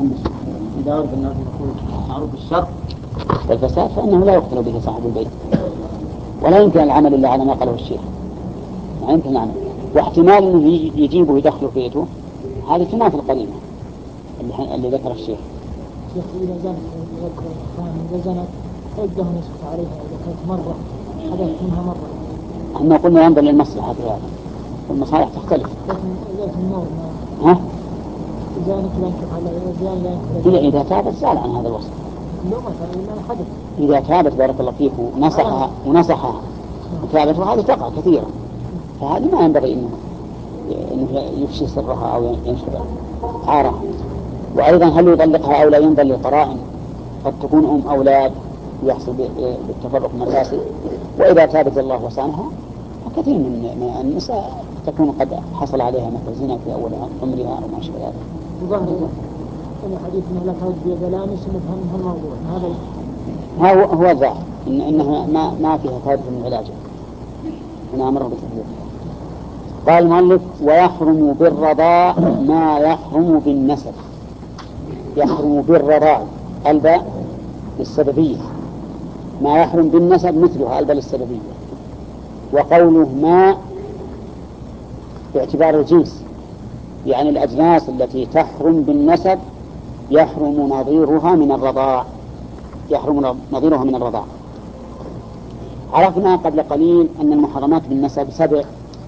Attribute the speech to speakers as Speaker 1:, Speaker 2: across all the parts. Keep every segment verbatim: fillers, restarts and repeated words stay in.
Speaker 1: إذا أردت الناس يقول معروف الشر والفساد فإنه لا يقتل به صاحب البيت، ولا يمكن العمل إلا على ما قاله الشيخ، لا يمكن العمل. واحتمال أنه يجيبه يدخله في بيته هذه تنافي القرينة اللي, اللي ذكر الشيخ.
Speaker 2: شيخ إذا زنت إذا زنت فإنه نسكت عليها إذا كانت مرة حدث منها مرة.
Speaker 1: احنا قلنا ينظر للمصلحة في هذا، والمصالح تختلف.
Speaker 2: لكن النور
Speaker 1: ها؟
Speaker 2: إذا أنك لا ينكر على إذا لا
Speaker 1: إذا إذا تابت زال عن هذا الوصف.
Speaker 2: لا مثلا إذا حدث.
Speaker 1: إذا تابت بارك الله فيك ونصحها ونصحها وتابت وهذه تقع كثيرا، فهذه ما ينبغي إنه إنه يفشي سرها أو ينشر عارها. وأيضا هل يطلقها أو لا ينظر للقرائن، قد تكون أم أولاد يحصل بالتفرق مفاسد. وإذا تابت الله وسانها وكثير من النساء تكون قد حصل عليها مثل زنا في أول عمرها أو ما شابه ذلك.
Speaker 2: وظاهر أن حديث أنه لا تهد بيدلانس نفهم الموضوع هذا
Speaker 1: هو هو الظاهر إن إنها ما ما فيها فائدة من علاجه. أنا أمر بالتحذير. قال المؤلف ويحرم بالرضاع ما يحرم بالنسب. يحرم بالرضاع الباء للسببية، ما يحرم بالنسب مثلها الباء للسببية. وقوله ما باعتبار الجنس، يعني الأجناس التي تحرم بالنسب يحرم نظيرها من الرضاع، يحرم نظيرها من الرضاع. عرفنا قبل قليل أن المحرمات بالنسب سبع،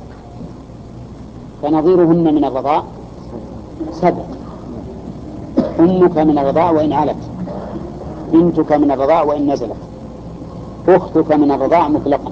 Speaker 1: فنظيرهن من الرضاع سبع: أمك من الرضاع وإن علت، بنتك من الرضاع وإن نزلت، أختك من الرضاع مطلقا.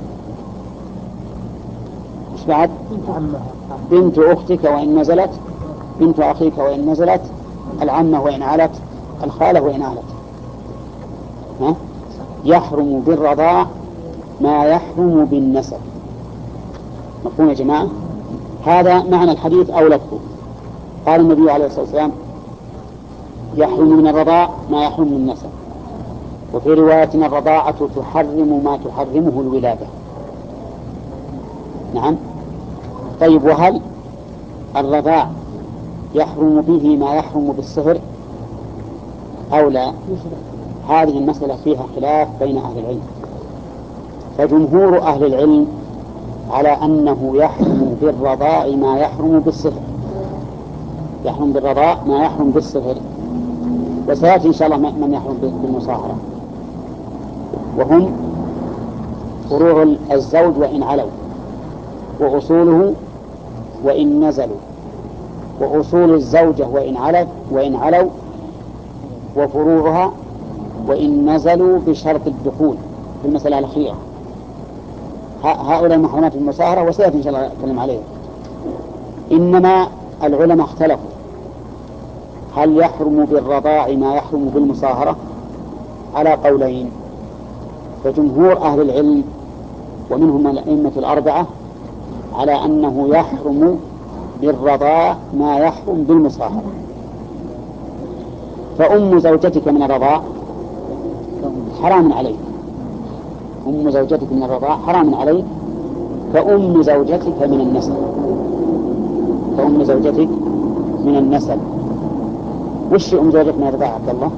Speaker 1: مش بعد؟ بنت أختك وإن نزلت، بنت أخيك وإن نزلت، العمة وإن علت، الخالة وإن علت. ها؟ يحرم بالرضاع ما يحرم بالنسب. مفهوم يا جماعة؟ هذا معنى الحديث أو لفظه. قال النبي عليه الصلاة والسلام يحرم من الرضاع ما يحرم من النسب. وفي رواية الرضاعة تحرم ما تحرمه الولادة. نعم. طيب وهل الرضاع يحرم به ما يحرم بالصهر أو لا؟ هذه المسألة فيها خلاف بين أهل العلم، فجمهور أهل العلم على أنه يحرم بالرضاع ما يحرم بالصهر، يحرم بالرضاع ما يحرم بالصهر. وسيأتي إن شاء الله من يحرم بالمصاهرة، وهم فروع الزوج وإن علوا، وأصوله وإن نزلوا، وأصول الزوجة وإن علت وإن علوا، وفروعها وإن نزلوا بشرط الدخول في المسألة الأخيرة. هؤلاء المحرمات المصاهرة وسيأتي إن شاء الله نتكلم عليها. إنما العلماء اختلفوا هل يحرم بالرضاع ما يحرم بالمصاهرة على قولين. فجمهور أهل العلم ومنهم الأئمة الأربعة على أنه يحرم بالرضاع ما يحرم بالمصاهرة. فأم زوجتك من الرضاع حرام عليك، أم زوجتك من الرضاع حرام عليك كأم زوجتك من النسب، كأم زوجتك من النسب. وش أم زوجتك من الرضاع عبد الله؟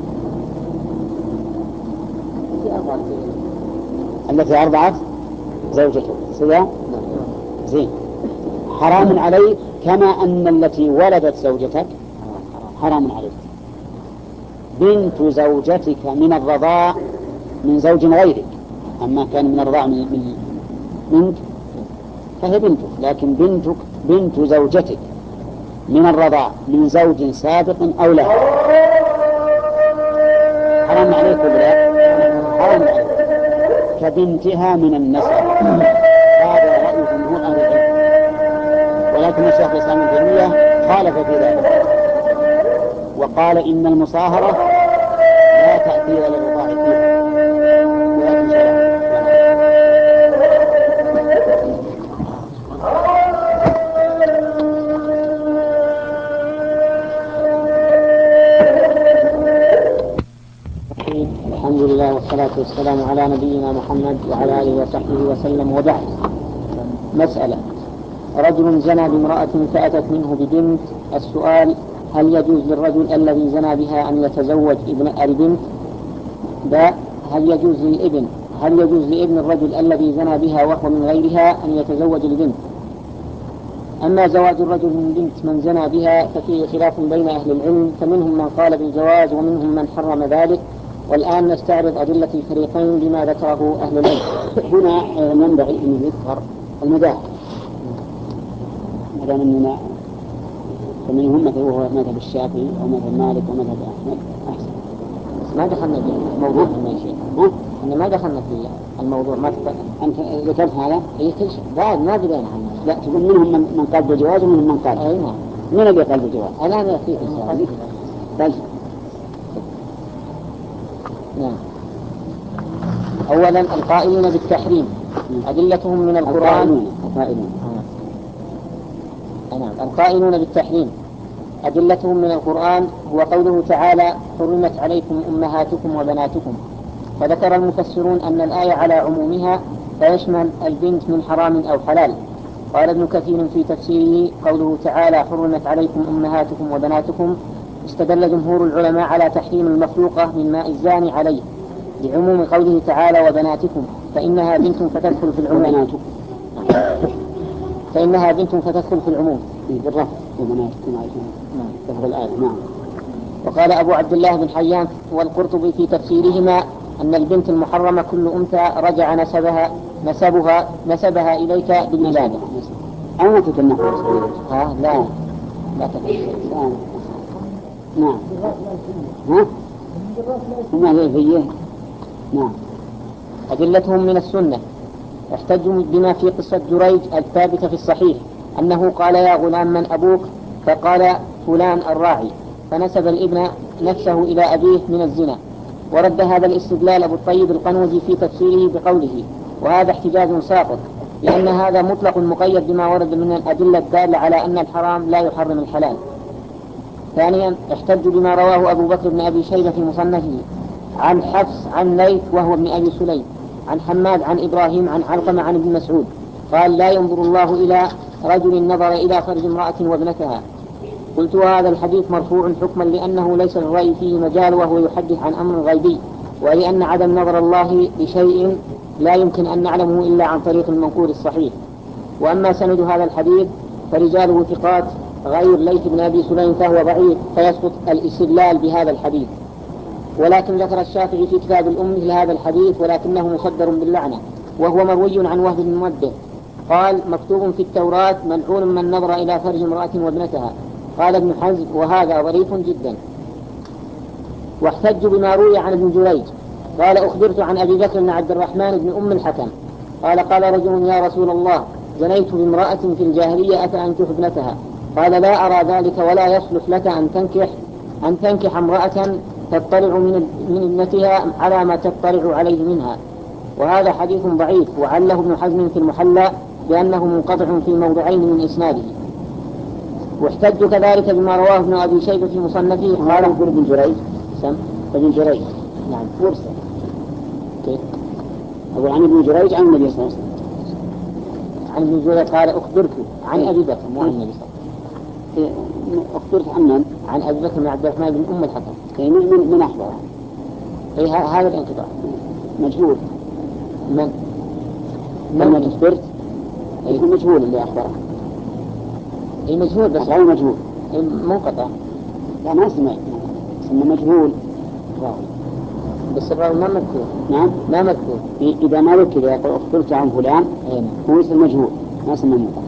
Speaker 1: التي أرضعت زوجته سيا زين، حرام عليك كما أن التي ولدت زوجتك حرام عليك. بنت زوجتك من الرضاع من زوج غيرك، أما كان من الرضاع من, من منك فهي بنتك، لكن بنتك بنت زوجتك من الرضاع من زوج سابق أو لا حرام عليك ولا حرام عليك كبنتها من النسب. هذا رأي جمهور أهل العلم، ولكن الشيخ الإسلام ابن تيمية خالف في ذلك وقال إن المصاهرة لا تأثير للرضاع فيها. الحمد لله والصلاة والسلام على نبينا محمد وعلى آله وصحبه وسلم. وبعد. مسألة: رجل زنى بامرأة فأتت منه ببنت. السؤال:
Speaker 3: هل يجوز للرجل الذي زنى بها أن يتزوج ابن البنت؟ باء هل يجوز للابن هل يجوز لابن الرجل الذي زنى بها وهو من غيرها أن يتزوج البنت؟ أما زواج الرجل من بنت من زنى بها ففيه خلاف بين أهل العلم، فمنهم من قال بالجواز ومنهم من حرم ذلك، والآن نستعرض أدلة الفريقين بما ذكره أهل العلم.
Speaker 1: هنا ينبغي أن يذكر المذاهب، ما دام أننا فمنهم مثل وهو مذهب الشافعي ومذهب مالك ومذهب أحمد أحسن.
Speaker 3: بس ما دخلنا في الموضوع يا شيخ، إحنا ما دخلنا في الموضوع. ما
Speaker 1: أنت ذكرت هذا؟
Speaker 3: هي كل شيء بعد ما بدأنا عنه.
Speaker 1: لا تقول منهم من, من قال بالجواز ومنهم من قال.
Speaker 3: أي نعم.
Speaker 1: من اللي قال بالجواز؟
Speaker 3: أنا أنا أخيك إن
Speaker 1: طيب.
Speaker 3: نعم. أولا القائلين بالتحريم أدلتهم من القرآن.
Speaker 1: القائلون
Speaker 3: نعم القائلون بالتحريم أدلتهم من القرآن هو قوله تعالى حرمت عليكم أمهاتكم وبناتكم، فذكر المفسرون أن الآية على عمومها فيشمل البنت من حرام أو حلال. قال ابن كثير في تفسيره قوله تعالى حرمت عليكم أمهاتكم وبناتكم استدل جمهور العلماء على تحريم المخلوقة من ماء الزاني عليه لعموم قوله تعالى وبناتكم، فإنها بنت فتدخل في العموم فإنها بنت فتدخل في العموم
Speaker 1: بالرفع وبناتكم عشان الآية. نعم.
Speaker 3: وقال أبو عبد الله بن حيان والقرطبي في تفسيرهما أن البنت المحرمة كل أنثى رجع نسبها نسبها نسبها إليك بالولادة.
Speaker 1: أو ما تتنحى
Speaker 3: ها لا لا تتنحى.
Speaker 1: نعم. ها؟ وما هي فيه؟ نعم.
Speaker 3: أدلتهم من السنة احتجوا بما في قصة جريج الثابتة في الصحيح أنه قال يا غلام من أبوك؟ فقال فلان الراعي، فنسب الابن نفسه إلى أبيه من الزنا. ورد هذا الاستدلال أبو الطيب القنوزي في تفسيره بقوله وهذا احتجاج ساقط، لأن هذا مطلق مقيد بما ورد من الأدلة الدالة على أن الحرام لا يحرم الحلال. ثانيا احتجوا بما رواه أبو بكر بن أبي شيبة في مصنفه عن حفص عن ليث وهو ابن أبي سليم عن حماد عن إبراهيم عن علقمة عن ابن مسعود قال لا ينظر الله إلى رجل نظر إلى فرج امرأة وابنتها. قلت هذا الحديث مرفوع حكما لأنه ليس للرأي فيه مجال وهو يحدث عن أمر غيبي، ولأن عدم نظر الله لشيء لا يمكن أن نعلمه إلا عن طريق المنقول الصحيح. وأما سند هذا الحديث فرجاله ثقات غير ليث بن أبي سليم فهو ضعيف فيسقط الاستدلال بهذا الحديث. ولكن ذكر الشافعي في كتاب الأم لهذا الحديث ولكنه مصدر باللعنة، وهو مروي عن وهب بن منبه قال مكتوب في التوراة ملعون من نظر إلى فرج امرأة وابنتها. قال ابن حزم وهذا ظريف جدا. واحتجوا بما روي عن ابن جريج قال أخبرت عن أبي بكر بن عبد الرحمن بن أم الحكم قال قال رجل يا رسول الله زنيت بامرأة في الجاهلية أفأنكح ابنتها؟ قال لا أرى ذلك ولا يصلح لك أن تنكح أن تنكح امرأة تطلع من من ابنتها على ما تطلع عليه منها. وهذا حديث ضعيف وعله ابن حزم في المحلى بأنه منقطع في موضعين من إسناده. واحتج كذلك بما رواه ابن أبي شيبة في مصنفه قال
Speaker 1: ابن جريج
Speaker 3: سم
Speaker 1: ابن جريج
Speaker 3: نعم
Speaker 1: فرصة كيف أقول عن ابن جريج عن النبي صلى الله عليه وسلم.
Speaker 3: عن ابن جريج قال أخبرت عن أبي بكر مو عن النبي صلى الله عليه
Speaker 1: وسلم. أخبرت عن من؟
Speaker 3: عن أبي بكر بن عبد الرحمن بن أم الحكم.
Speaker 1: من من من أخبره؟
Speaker 3: إيه هذا الانقطاع
Speaker 1: مجهول.
Speaker 3: من؟
Speaker 1: لما أخبرت يكون مجهول اللي أخبره.
Speaker 3: إيه مجهول بس
Speaker 1: غير مجهول.
Speaker 3: إيه منقطع.
Speaker 1: لا ما اسمه اسمه مجهول.
Speaker 3: بس الراوي ما مذكور.
Speaker 1: نعم
Speaker 3: ما مذكور.
Speaker 1: إذا ما ذكر يقول أخبرت عن فلان هو اسم مجهول ما اسمه منقطع.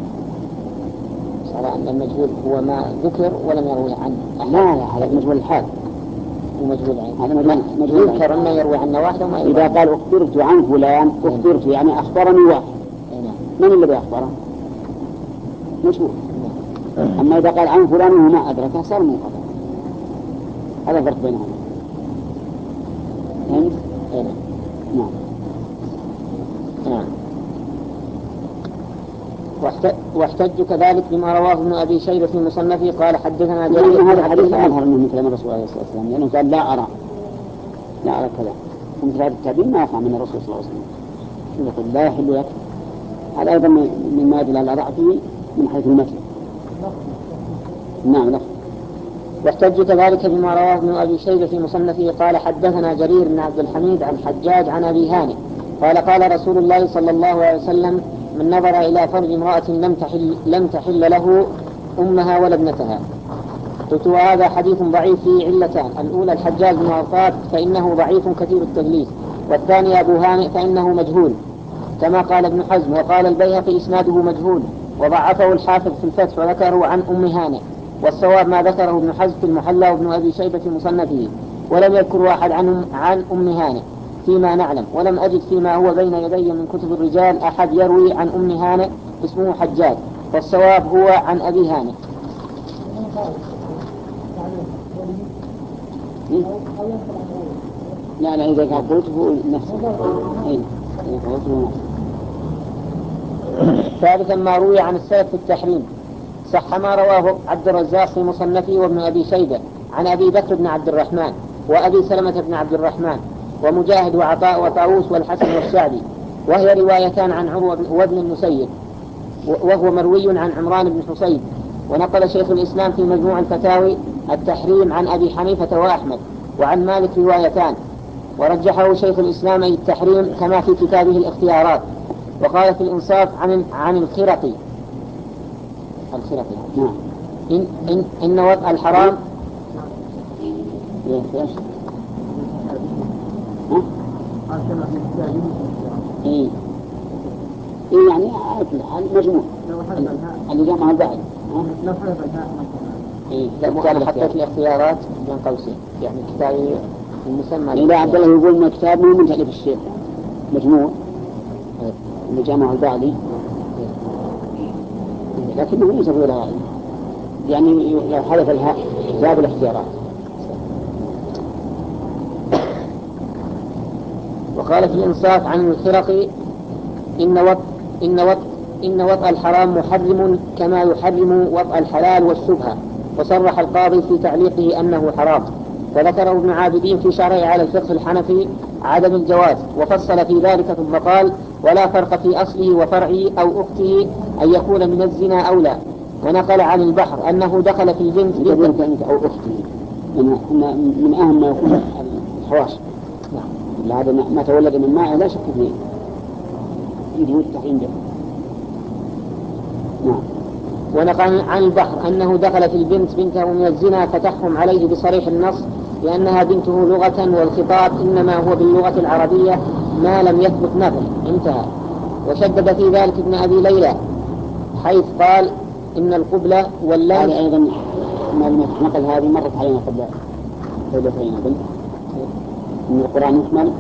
Speaker 3: صار أن المجهول هو ما ذكر ولم يروي عنه.
Speaker 1: لا لا هذا مجهول الحال.
Speaker 3: ومجهول عين.
Speaker 1: هذا مجهول مجهول
Speaker 3: يذكر أنه يروي عنه واحد وما يروي.
Speaker 1: إذا قال أخبرت عن فلان أخبرت يعني أخبرني واحد. من الذي أخبره؟ مجهول. أما إذا قال عن فلان وما أدركه صار منقطع. هذا الفرق بينهم. فهمت؟ نعم.
Speaker 3: نعم. واحتج كذلك بما رواه ابن أبي شيبة في مصنفه قال حدثنا
Speaker 1: جرير. هذا الحديث أظهر منه من كلام الرسول عليه الصلاة والسلام لأنه قال لا أرى لا أرى كذا. ومثل هذا التعبير ما يقع من الرسول صلى الله عليه وسلم. يقول لا يحل لك. هذا أيضا مما يدل على ضعفه من حيث المتن. نعم لفظ
Speaker 3: واحتج كذلك بما رواه ابن أبي شيبة في مصنفه قال حدثنا جرير بن عبد الحميد عن حجاج عن أبي هانئ قال قال رسول الله صلى الله عليه وسلم من نظر إلى فرج امرأة لم تحل, لم تحل له أمها ولا ابنتها. قلت وهذا حديث ضعيف فيه علتان، الأولى الحجاج بن عرفات فإنه ضعيف كثير التدليس، والثاني أبو هانئ فإنه مجهول كما قال ابن حزم، وقال البيهقي إسناده مجهول وضعفه الحافظ في الفتح وذكره عن أم هانئ، والصواب ما ذكره ابن حزم في المحلى وابن أبي شيبة في مصنفه، ولم يذكر واحد عن, عن أم هانئ فيما نعلم، ولم أجد فيما هو بين يدي من كتب الرجال أحد يروي عن أم هانئ اسمه حجاج، والصواب هو عن أبي هانئ.
Speaker 1: لا لا إذا قلته نفسه.
Speaker 3: ثالثا ما روي عن السلف في التحريم، صح ما رواه عبد الرزاق في مصنفه وابن أبي شيبة عن أبي بكر بن عبد الرحمن وأبي سلمة بن عبد الرحمن ومجاهد وعطاء وطاووس والحسن والشعبي، وهي روايتان عن عروة وابن المسيب، وهو مروي عن عمران بن حصيب. ونقل شيخ الإسلام في مجموع الفتاوي التحريم عن أبي حنيفة وأحمد وعن مالك روايتان، ورجحه شيخ الإسلام أي التحريم كما في كتابه الاختيارات. وقال في الإنصاف عن عن الخرقي الخرقي إن إن إن وضع الحرام
Speaker 1: إيه إيه يعني الحال مجموع اللي جمع البعض
Speaker 2: لو حلف الهاء
Speaker 3: إيه لا حطيت الاختيارات بين قوسين يعني كتابي المسمى.
Speaker 1: إذا عبد الله يقول ما كتاب مو من تأليف الشيخ مجموع اللي جمع البعضي لكنه ليس غير يعني لو حلف الهاء كتاب الاختيارات.
Speaker 3: وقال في الإنصاف عن الخرقي إن وط إن وط إن وطأ الحرام محرم كما يحرم وطأ الحلال والشبهة، وصرح القاضي في تعليقه أنه حرام، وذكره ابن عابدين في شرعه على الفقه الحنفي عدم الجواز، وفصل في ذلك ثم قال ولا فرق في أصله وفرعه أو أخته أن يكون من الزنا أو لا. ونقل عن البحر أنه دخل في البنت
Speaker 1: بنت أو أخته من, من أهم ما يكون الحواش. نعم. هذا ما تولد من ماء لا شك فيه يجوز التحريم به. نعم.
Speaker 3: ونقل عن البحر أنه دخل في البنت بنته من الزنا فتحرم عليه بصريح النص لأنها بنته لغة، والخطاب إنما هو باللغة العربية ما لم يثبت نفي. انتهى. وشدد في ذلك ابن أبي ليلى حيث قال إن القبلة واللمس.
Speaker 1: هذا أيضا ما نقل هذه مرت علينا قبل ليلتين أظن إن القرآن يحمل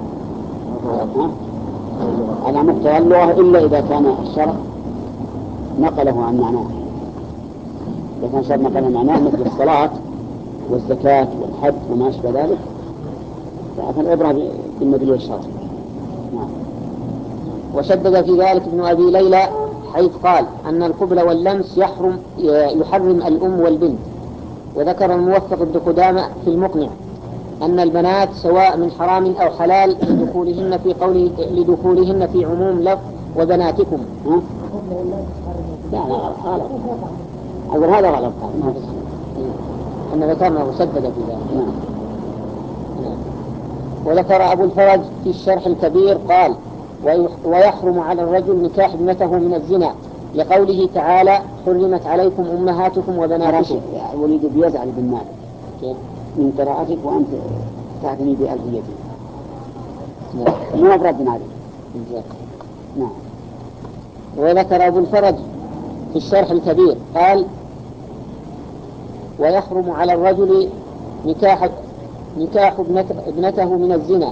Speaker 1: على مقتضى اللغة إلا إذا كان الشرع نقله عن معناه. إذا كان الشرع نقله معناه مثل الصلاة والزكاة والحج وما أشبه ذلك فالعبرة بالمدلول الشرعي. نعم.
Speaker 3: وشدد في ذلك ابن أبي ليلى حيث قال أن القبل واللمس يحرم يحرم الأم والبنت. وذكر الموفق ابن قدامة في المقنع أن البنات سواء من حرام أو حلال لدخولهن في قوله لدخولهن في عموم لفظ وبناتكم.
Speaker 1: ها؟ لا لا غلط. أقول هذا غلط.
Speaker 3: أن ذكرنا وشدد في ذلك.
Speaker 1: نعم.
Speaker 3: نعم. وذكر أبو الفرج في الشرح الكبير قال ويحرم على الرجل نكاح ابنته من الزنا لقوله تعالى حرمت عليكم أمهاتكم وبناتكم.
Speaker 1: وليد بيزعل بالمال من قراءتك وأنت تعتني بألفيتي.
Speaker 3: نعم.
Speaker 1: مو أبرد من عليك. نعم.
Speaker 3: وذكر أبو الفرج في الشرح الكبير قال ويحرم على الرجل نكاح نكاح ابنته من الزنا.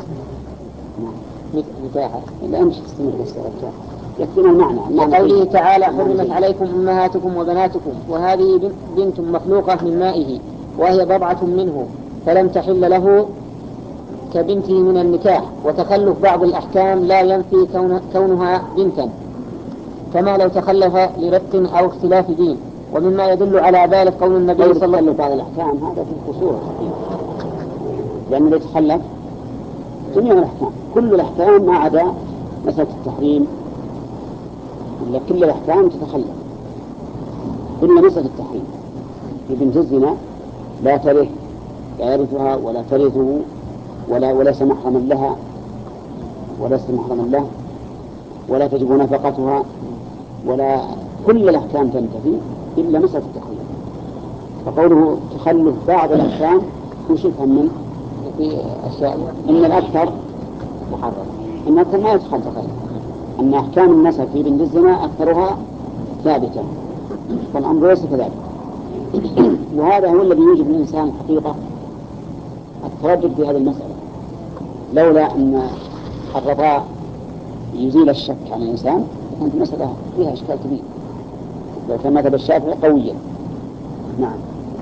Speaker 3: نكاحه
Speaker 1: لا أمشي تستمر بس يكفينا المعنى.
Speaker 3: قوله تعالى حرمت عليكم أمهاتكم وبناتكم، وهذه بنت مخلوقة من مائه وهي بضعة منه فلم تحل له كبنته من النكاح. وتخلف بعض الأحكام لا ينفي كون كونها بنتا كما لو تخلف لرق أو اختلاف دين. ومما يدل على ذلك قول النبي صلى الله عليه وسلم
Speaker 1: بعض الأحكام هذا في الخصوص لأنه يعني يتخلف جميع الأحكام كل الأحكام ما عدا مسألة التحريم إلا كل الأحكام تتخلف إلا مسألة التحريم في بنت الزنا لا ترث لا يرثها ولا ترثه ولا وليس محرما لها وليس محرما له ولا تجب نفقتها ولا كل الأحكام تنتفي إلا مسألة التخلف. فقوله تخلف بعض الأحكام وش يفهم منه؟ في أشياء إن الأكثر محرم، إن الأكثر ما يدخل تخلف، أن أحكام النسب في بنت الزنا أكثرها ثابتة والأمر ليس كذلك. وهذا هو الذي يوجب الإنسان حقيقة التردد في هذه المسألة، لولا أن الرضاع يزيل الشك عن الإنسان كانت المسألة فيها إشكال كبير لو كان مذهب الشافعي قويا. نعم.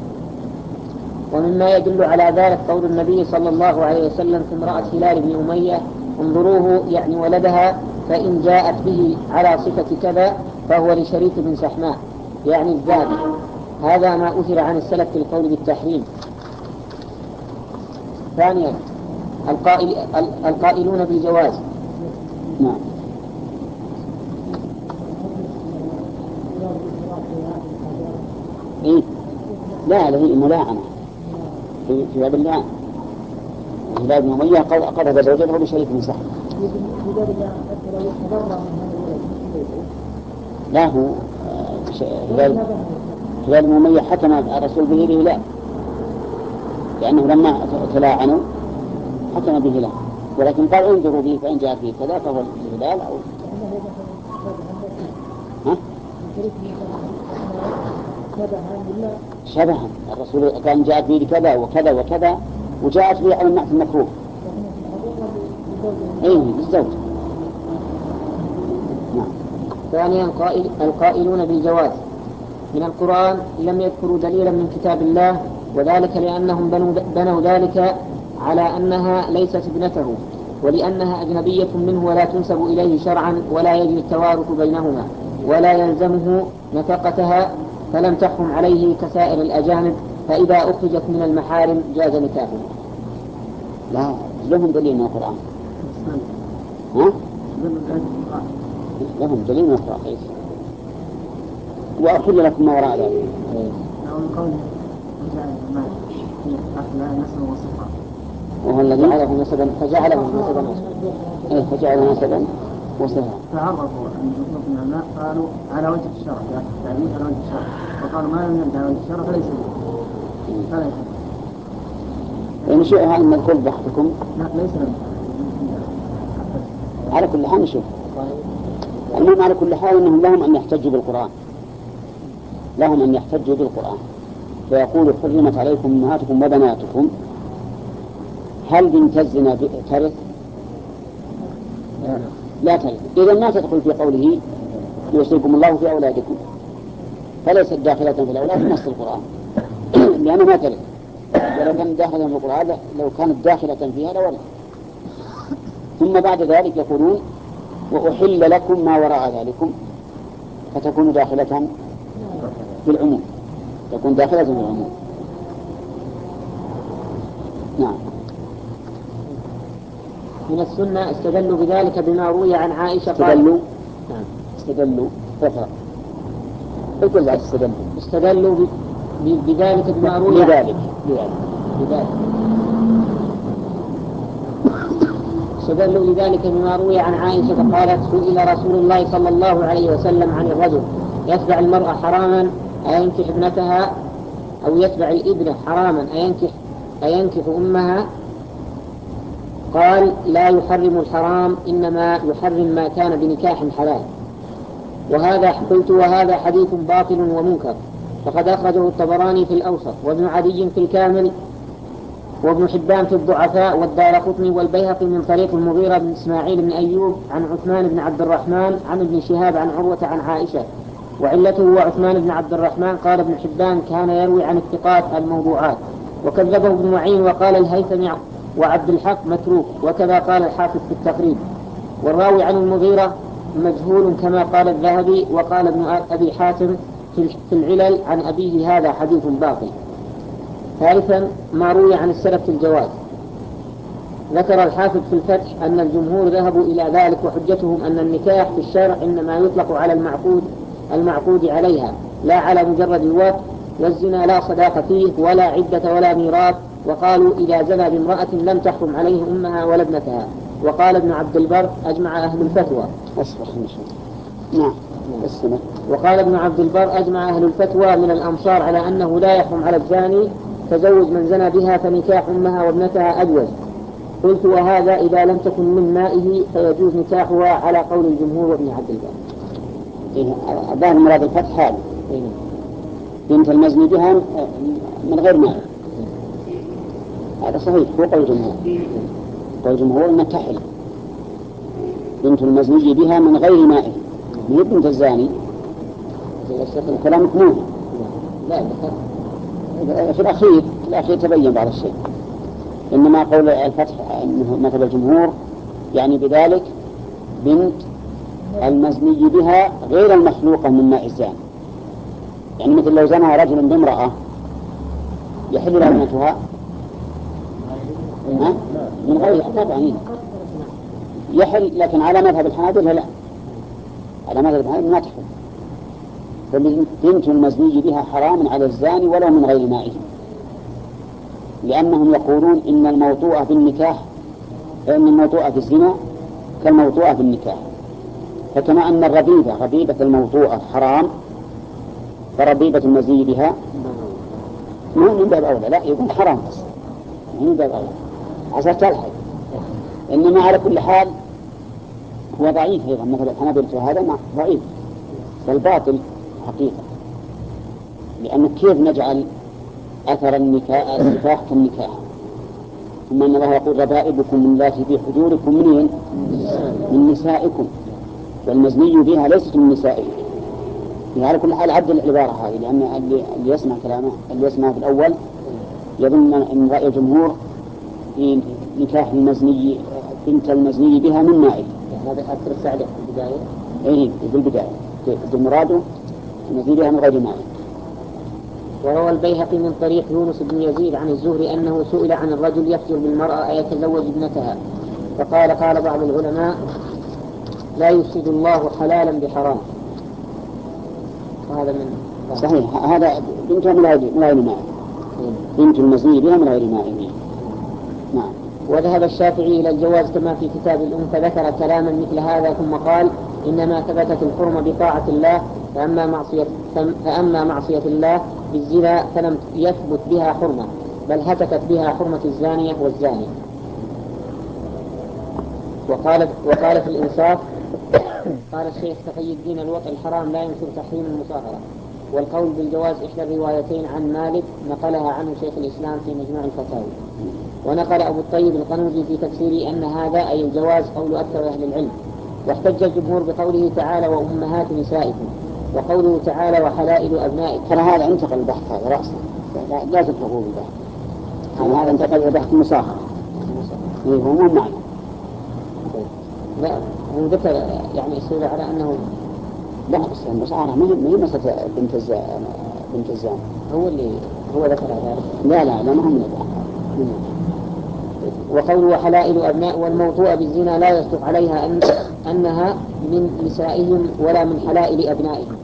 Speaker 3: ومما يدل على ذلك قول النبي صلى الله عليه وسلم في امرأة هلال بن أمية انظروه يعني ولدها فإن جاءت به على صفة كذا فهو لشريك بن سحماء يعني الذهبي. هذا ما أثر عن السلف في القول بالتحريم. ثانيا القائل القائلون بالجواز.
Speaker 1: نعم. إيه؟ لا هذه ملاعنة في في باب اللعان. هلال بن أمية قذف زوجته بشريك بن سحماء. لا هو هلال هلال بن أمية حكم الرسول به لا، لأنه لما تلاعنوا حكم به لا، ولكن قال انظروا به فإن جاء فيه كذا فهو الهلال أو ها؟ شبها الرسول كان جاءت به كذا وكذا وكذا وجاءت به على النعت المكروه. أي بالزوج. نعم.
Speaker 3: ثانيا قائل القائلون بالجواز من القرآن لم يذكروا دليلا من كتاب الله، وذلك لأنهم بنوا, بنوا ذلك على أنها ليست ابنته ولأنها أجنبية منه ولا تنسب إليه شرعا ولا يجري التوارث بينهما ولا يلزمه نفقتها فلم تحكم عليه كسائر الأجانب، فإذا أخرجت من المحارم جاز نكاحه.
Speaker 1: لا لهم دليل من القرآن. ها؟ لهم دليل من القرآن وأخذ لكم ما وراء ذلك. وهو الذي جعله نسبا فجعله نسبا ايه فجعله نسبا وصفا.
Speaker 4: تعرفوا ان يطلق العلماء قالوا على وجه الشرع، التعريف على وجه الشرع، وقالوا ما لم يرد على وجه الشرع فليس فلا يحل.
Speaker 1: يعني شيء أن الكل بحثكم؟
Speaker 4: لا ليس لم.
Speaker 1: على كل حال نشوف. المهم على كل حال أنهم لهم أن يحتجوا بالقرآن، لهم أن يحتجوا بالقرآن، فيقول حرمت عليكم أمهاتكم وبناتكم. هل بنت الزنا ترث؟ لا ترث. إذا ما تدخل في قوله يوصيكم الله في أولادكم، فليست داخلة في الأولاد في نص القرآن لأنها ما ترث، ولو كانت داخلة في القرآن لو كانت داخلة فيها لورث. ثم بعد ذلك يقولون وأحل لكم ما وراء ذلكم، فتكون داخلة في العموم، تكون داخلة في العموم. نعم.
Speaker 3: من السنة استدلوا بذلك بما روي عن عائشة
Speaker 1: استدلوا نعم استدلوا فقط اقول بعد استدلوا
Speaker 3: استدلوا بذلك بما روي
Speaker 1: لذلك
Speaker 3: لذلك استدلوا بذلك بما روي عن عائشة قالت سئل رسول الله صلى الله عليه وسلم عن الرجل يتبع المرأة حراما أينكح ابنتها أو يتبع الابنة حراما أينكح أينكح أمها؟ قال لا يحرم الحرام إنما يحرم ما كان بنكاح حلال. وهذا قلت وهذا حديث باطل ومنكر، فقد أخرجه الطبراني في الأوسط وابن عدي في الكامل وابن حبان في الضعفاء والدارقطني والبيهقي من طريق المغيرة بن إسماعيل بن أيوب عن عثمان بن عبد الرحمن عن ابن شهاب عن عروة عن عائشة. وعلته وعثمان بن عبد الرحمن قال ابن حبان كان يروي عن الثقات الموضوعات، وكذبه ابن معين وقال الهيثمي وعبد الحق متروك، وكذا قال الحافظ في التقريب. والراوي عن المغيرة مجهول كما قال الذهبي، وقال ابن أبي حاتم في العلل عن أبيه هذا حديث باطل. ثالثا ما روي عن السلف في الجواز. ذكر الحافظ في الفتح أن الجمهور ذهبوا إلى ذلك، وحجتهم أن النكاح في الشرع إنما يطلق على المعقود المعقود عليها لا على مجرد الوقت، والزنا لا صداق فيه ولا عدة ولا ميراث. وقالوا إذا زنى بامرأة لم تحرم عليه أمها ولا ابنتها. وقال ابن عبد البر أجمع أهل الفتوى
Speaker 1: نعم السنة.
Speaker 3: وقال ابن عبد البر أجمع أهل الفتوى من الأمصار على أنه لا يحرم على الزاني تزوج من زنى بها فنكاح أمها وابنتها أجوز. قلت وهذا إذا لم تكن من مائه فيجوز نكاحها على قول الجمهور وابن عبد البر.
Speaker 1: الظاهر مراد الفتح هذا بنت المزني بها من غير ماء، هذا صحيح هو قول الجمهور. قول الجمهور أنها تحل بنت المزني بها من غير ماء، من بنت الزاني. الكلام مكمول.
Speaker 3: لا
Speaker 1: في الأخير في الأخير تبين بعض الشيء، إنما قول الفتح أنه مثل الجمهور يعني بذلك بنت المزني بها غير المخلوقة من ماء الزاني. يعني مثل لو زنى رجل بامرأة يحل له ابنتها من غير طبعا يحل، لكن على مذهب الحنابلة لا، على مذهب الحنابلة ما تحل. فبنت المزني بها حرام على الزاني ولو من غير مائه، لأنهم يقولون إن الموطوءة في النكاح إن الموطوءة في الزنا كالموطوءة في النكاح. فكما أن الربيبة ربيبة الموطوءة حرام، فربيبة المزني بها مو من باب أولى، لا يكون حرام بس من باب أولى عشان تلحق. إنما على كل حال هو ضعيف أيضا، مثل الحنابلة هذا ضعيف والباطل حقيقة، لأن كيف نجعل أثر النكاح النكاح كالنكاح؟ ثم أن الله يقول ربائبكم من اللاتي في حجوركم منين؟ من نسائكم، والمزني بها ليست من نسائكم. على كل حال عدل العبارة هذه، لأن اللي, اللي يسمع كلامه اللي يسمع في الأول يظن أن رأي الجمهور في نكاح المزني بنت المزني بها من مائل.
Speaker 3: هذا أكثر السعادة في البداية.
Speaker 1: إيه في البداية المراد المزني بها من غير مائل.
Speaker 3: وروى البيهقي من طريق يونس بن يزيد عن الزهري أنه سئل عن الرجل يفجر بالمرأة أيتزوج ابنتها، فقال قال بعض العلماء لا يفسد الله حلالا بحرام. هذا من
Speaker 1: صحيح، هذا بنت من غير ماء، بنت المزني بها من غير ماء. نعم.
Speaker 3: وذهب الشافعي إلى الجواز كما في كتاب الأم، فذكر كلاما مثل هذا ثم قال إنما ثبتت الحرمة بطاعة الله، فأما معصية, فأما معصية الله بالزنا فلم يثبت بها حرمة، بل هتكت بها حرمة الزانية والزاني. وقال, وقال في الإنصاف قال الشيخ تقي الدين الوطء الحرام لا ينشر تحريم المصاهرة، والقول بالجواز إحدى الروايتين عن مالك نقلها عنه شيخ الإسلام في مجموع الفتاوى. ونقل أبو الطيب القنوجي في تفسيره أن هذا أي الجواز قول أكثر أهل العلم. واحتج الجمهور بقوله تعالى وأمهات نسائكم، وقوله تعالى وحلائل أبنائكم.
Speaker 1: ترى هذا انتقل البحث هذا رأسا، لا تفقهوا بالبحث. يعني هذا انتقل إلى بحث المصاهرة. هو مو معنى.
Speaker 3: لا هو ذكر يعني يصير على أنه
Speaker 1: لا بس المصاهرة ما هي مسألة بنت الزان بنت الزان
Speaker 3: هو اللي هو ذكر ذلك.
Speaker 1: لا لا لا ما هم من
Speaker 3: وقوله وحلائل أبناء والموطوءة بالزنا لا يصدق عليها أن أنها من نسائهم ولا من حلائل أبنائهم.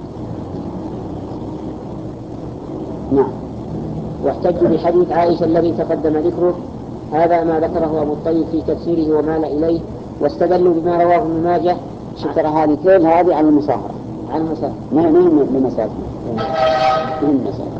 Speaker 1: نعم.
Speaker 3: واحتجوا بحديث عائشة الذي تقدم ذكره، هذا ما ذكره أبو الطيب في تفسيره ومال إليه، واستدلوا بما رواه ابن ماجه.
Speaker 1: شكر هذه كل هذه عن المصاهرة
Speaker 3: عن المصاهرة
Speaker 1: ما هي من المساجد من المساجد.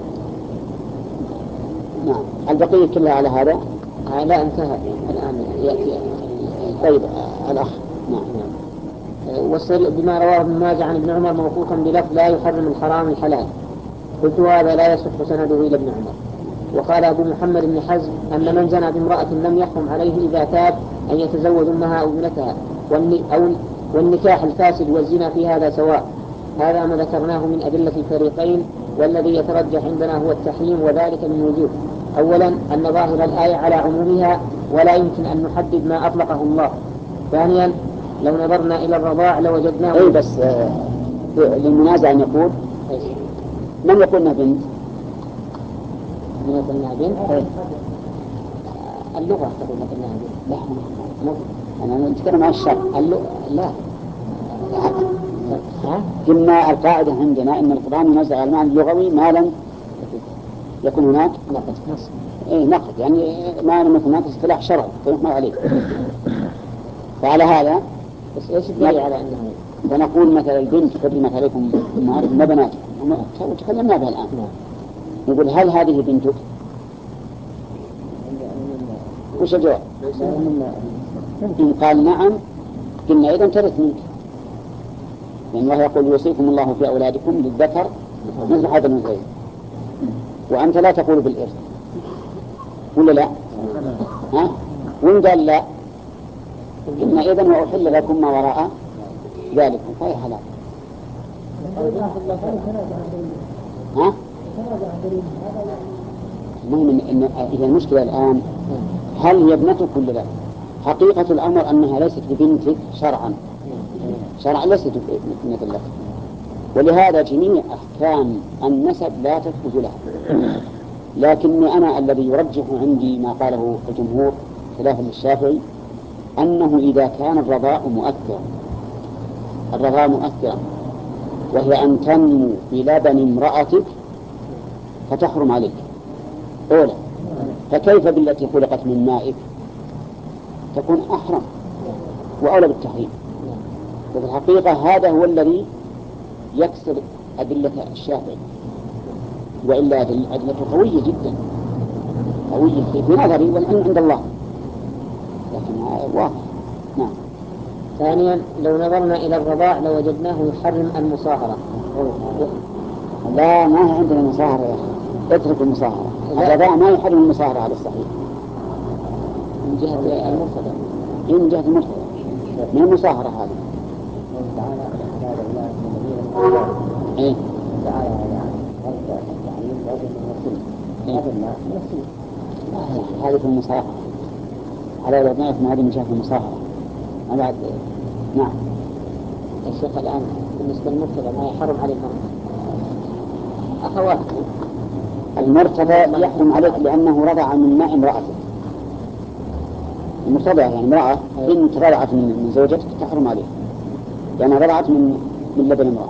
Speaker 1: نعم. البقية كلها على هذا.
Speaker 3: لا انتهى الآن يأتي.
Speaker 1: طيب الأخ. نعم.
Speaker 3: واستدلوا بما رواه ابن ماجه عن ابن عمر موقوفا بلفظ لا يحرم الحرام الحلال. قلت هذا لا يصح سنده إلى ابن عمر. وقال أبو محمد بن حزم أن من زنى بامرأة لم يحرم عليه إذا تاب أن يتزوج أمها أو ابنتها، والنكاح الفاسد والزنا في هذا سواء. هذا ما ذكرناه من أدلة الفريقين، والذي يترجح عندنا هو التحريم، وذلك من وجوه. أولا أن ظاهر الآية على عمومها ولا يمكن أن نحدد ما أطلقه الله. ثانيا لو نظرنا إلى الرضاع لوجدناه.
Speaker 1: أي بس آه للمنازع أن يقول من يقولنا بنت؟
Speaker 3: من يقولنا بنت؟
Speaker 1: أي.
Speaker 3: اللغة تقول لنا بنت.
Speaker 1: لا أنا نتكلم عن الشرع.
Speaker 3: اللغة لا
Speaker 1: قلنا القاعدة عندنا أن القرآن ينزل على المعنى اللغوي ما لم يكن هناك نقد. إيه نقد يعني ما لم يكن هناك اصطلاح شرعي فيحمل عليه. فعلى هذا
Speaker 3: بس ايش الدليل على انه
Speaker 1: فنقول مثلا البنت حرمت عليكم ما بناتكم تكلمنا بها الآن. نقول هل هذه بنتك؟ وش الجواب؟ إن قال نعم قلنا إذا ترث منك، لأن الله يقول يوصيكم الله في أولادكم للذكر مثل هذا الأنثيين، وأنت لا تقول بالإرث ولا لا؟ ها؟ وإن قال لا قلنا إذن وأحل لكم ما وراء ذلك فهي حلال. ها؟ المهم إن إذا المشكلة الآن هل هي ابنتك ولا لا؟ حقيقة الأمر أنها ليست ببنتك شرعا، شرعا ليست بابنة لك، ولهذا جميع أحكام النسب لا تثبت لها. لكني أنا الذي يرجح عندي ما قاله الجمهور خلافا للشافعي أنه إذا كان الرضاء مؤثرا الرضاء مؤثرا وهي أن تنمو بلبن امرأتك فتحرم عليك أولا، فكيف بالتي خلقت من مائك تكون أحرم وأولى بالتحريم. وفي الحقيقة هذا هو الذي يكسر أدلة الشافعي، وإلا أدلته قوية جدا قوية في نظري والعلم عند الله، لكن واضح. نعم.
Speaker 3: ثانيا لو نظرنا إلى الرضاع لوجدناه يحرم المصاهرة.
Speaker 1: لا ما هي عندنا مصاهرة يا أخي، اترك المصاهرة. الرضاع ما يحرم المصاهرة على الصحيح
Speaker 3: من جهة المرتضى،
Speaker 1: من جهة المرتضى من المصاهرة هذه. إيه؟ هذه في المصاهرة على وضعنا هذه من جهة المصاهرة. بعد نعم
Speaker 3: الشيخ الآن بالنسبة للمرتضى ما يحرم عليه أخواته.
Speaker 1: المرتضى يحرم عليك لأنه رضع من ماء امرأتك. المرتضى يعني امرأة بنت رضعت من زوجتك تحرم عليك لأنها رضعت من من لبن امرأتك.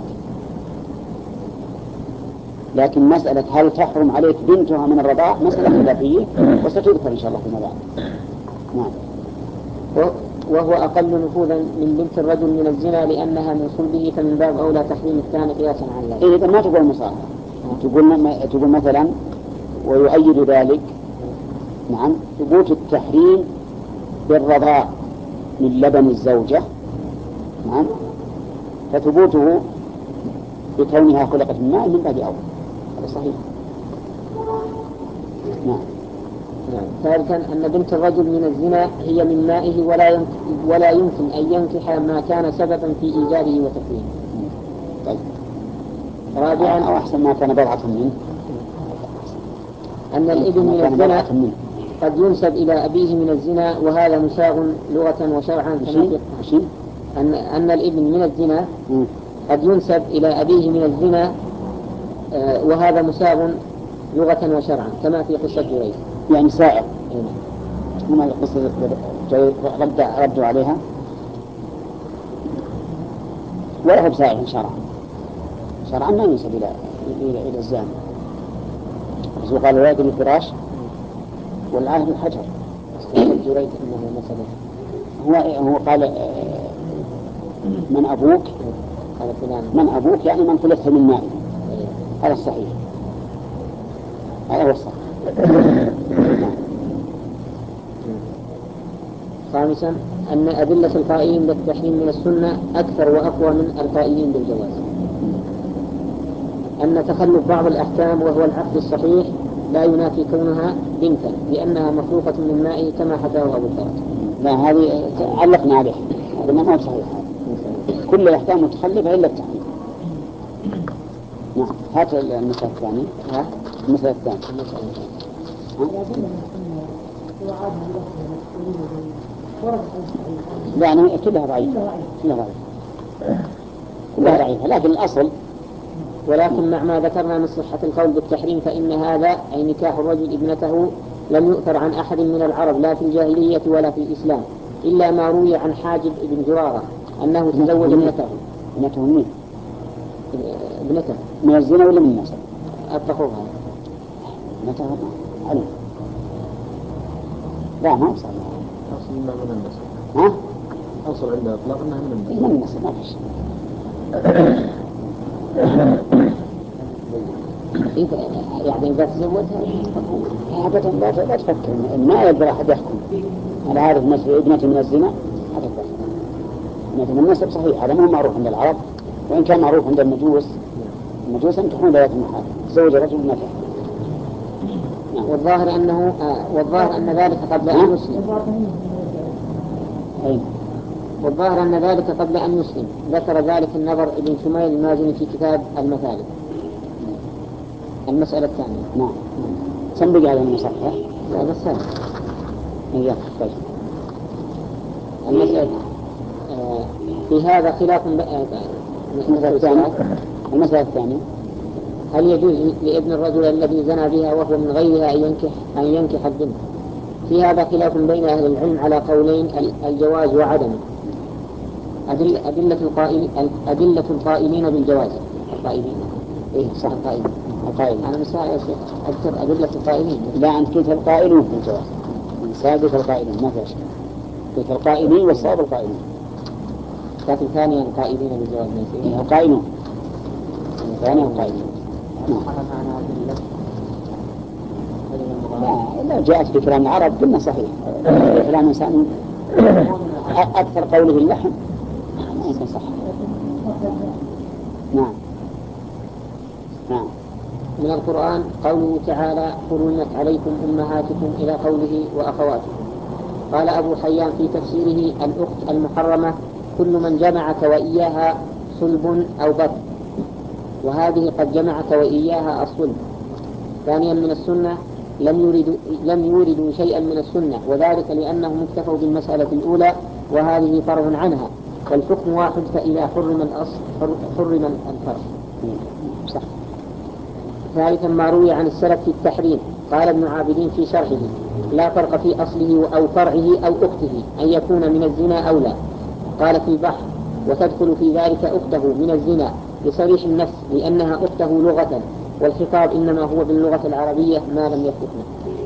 Speaker 1: لكن مسألة هل تحرم عليك بنتها من الرضاع مسألة خلافية وستذكر إن شاء الله فيما بعد. نعم.
Speaker 3: وهو أقل نفوذا من بنت الرجل من الزنا لأنها من صلبه، فمن باب أولى تحريم الثاني قياسا على ذلك.
Speaker 1: إيه إذا ما تقول مصاهرة، تقول ما تقول مثلا ويؤيد ذلك نعم ثبوت التحريم بالرضاع من لبن الزوجة، نعم، فثبوته بكونها خلقت من ماء من باب أولى. هذا صحيح. نعم.
Speaker 3: ثالثا أن بنت الرجل من الزنا هي من مائه ولا يمكن, ولا يمكن أن ينكح ما كان سببا في إيجاده وتكوينه.
Speaker 1: طيب.
Speaker 3: رابعا
Speaker 1: أو أحسن ما كان بضعة منه
Speaker 3: أن الابن من الزنا قد ينسب إلى أبيه من الزنا وهذا مساغ لغة وشرعا. أن أن الابن من الزنا قد ينسب إلى أبيه من الزنا وهذا مساغ لغة وشرعا كما في قصة جريج.
Speaker 1: يعني سائر هنا القصة رد ردوا عليها ولا هو بسائر شرعا شرعا ما ينسب إلى إلى إلى الزاني. الرسول قال لا يدري الفراش والعهد الحجر.
Speaker 3: جريج إنه مثلا
Speaker 1: هو هو قال من أبوك
Speaker 3: قال فلان
Speaker 1: من أبوك يعني من خلقت من ماء. هذا الصحيح، هذا هو الصحيح.
Speaker 3: خامسا أن أدلة القائلين بالتحريم من السنة أكثر وأقوى من القائلين بالجواز. أن تخلف بعض الأحكام وهو العقد الصحيح لا ينافي كونها بنتا لأنها مخلوقة من ماء كما حكاه أبو الفرج.
Speaker 1: لا هذه علقنا عليه، هذا ما هو صحيح. كل الأحكام متخلفة إلا التحريم. نعم. هات المثال الثاني. ها المثال الثاني. يعني كلها ضعيفة كلها ضعيفة كلها ضعيفة لكن الأصل.
Speaker 3: ولكن مع ما ذكرنا من صحة القول بالتحريم فإن هذا أي نكاح الرجل ابنته لم يؤثر عن أحد من العرب لا في الجاهلية ولا في الإسلام إلا ما روي عن حاجب بن زرارة أنه تزوج ابنته.
Speaker 1: ابنته منين؟
Speaker 3: ابنته
Speaker 1: من الزنا ولا من النسب؟
Speaker 3: أطلقوها
Speaker 1: ابنته علم. لا ما أوصل
Speaker 4: أصل إنها من النسب.
Speaker 1: ها؟
Speaker 4: أوصل عند إطلاق إنها من النسب.
Speaker 1: من النسب ما في شيء.
Speaker 3: إذا يعني إذا تزوجها
Speaker 1: أبدا لا لا تفكر ما يقدر أحد يحكم على هذا النسب ابنته من الزنا. هذا ابنته من النسب صحيح، هذا مو معروف عند العرب، وإن كان معروف عند المجوس. المجوس ينكحون ذوات المحارم، تزوج رجل نكح.
Speaker 3: والظاهر أنه آه والظاهر أن ذلك قبل أن يسلم.
Speaker 1: أي.
Speaker 3: والظاهر أن ذلك قبل أن يسلم. ذكر ذلك النظر ابن شميل المازني في كتاب المثالب. المسألة الثانية.
Speaker 1: نعم. سنبقى على المصحة.
Speaker 3: لا بس هذا.
Speaker 1: إياه طيب.
Speaker 3: المسألة آه في هذا خلاف.
Speaker 1: المسألة الثانية. المسألة الثانية.
Speaker 3: هل يجوز لابن الرجل الذي زنى بها وهو من غيرها أن ينكح أن ينكح البنت؟ في هذا خلاف بين أهل العلم على قولين: الجواز وعدمه. أدل أدلة القائل أدلة القائلين بالجواز. القائلين. إيه صح القائلين. القائلين. أنا مساء يا شيخ أذكر أدلة القائلين.
Speaker 1: لا أنت قلت القائلون في الجواز. سابق القائلين ما في شيء. قلت القائلين والصواب القائلين.
Speaker 3: لكن ثانيا القائلين بالجواز ليس.
Speaker 1: القائلون. ثانيا القائلين. لا جاءت في كلام العرب قلنا صحيح. كلام الإنسان أكثر قوله اللحم ما يمكن صح. نعم. نعم.
Speaker 3: من القرآن قوله تعالى: حرمت عليكم أمهاتكم إلى قوله وأخواتكم. قال أبو حيان في تفسيره: الأخت المحرمة كل من جمعك وإياها صلب أو بطن، وهذه قد جمعك وإياها الصلب. ثانيا من السنة لم يوردوا لم يوردوا شيئا من السنة، وذلك لأنهم اكتفوا بالمسألة الأولى وهذه فرع عنها، فالحكم واحد فإذا حرم الأصل حرم الفرع.
Speaker 1: صح.
Speaker 3: ثالثا ما روي عن السلف في التحريم. قال ابن عابدين في شرحه: لا فرق في أصله أو فرعه أو أخته أن يكون من الزنا أو لا. قال في البحر: وتدخل في ذلك أخته من الزنا بصريح النفس لأنها أخته لغة، والخطاب إنما هو باللغة العربية ما لم يفتنا.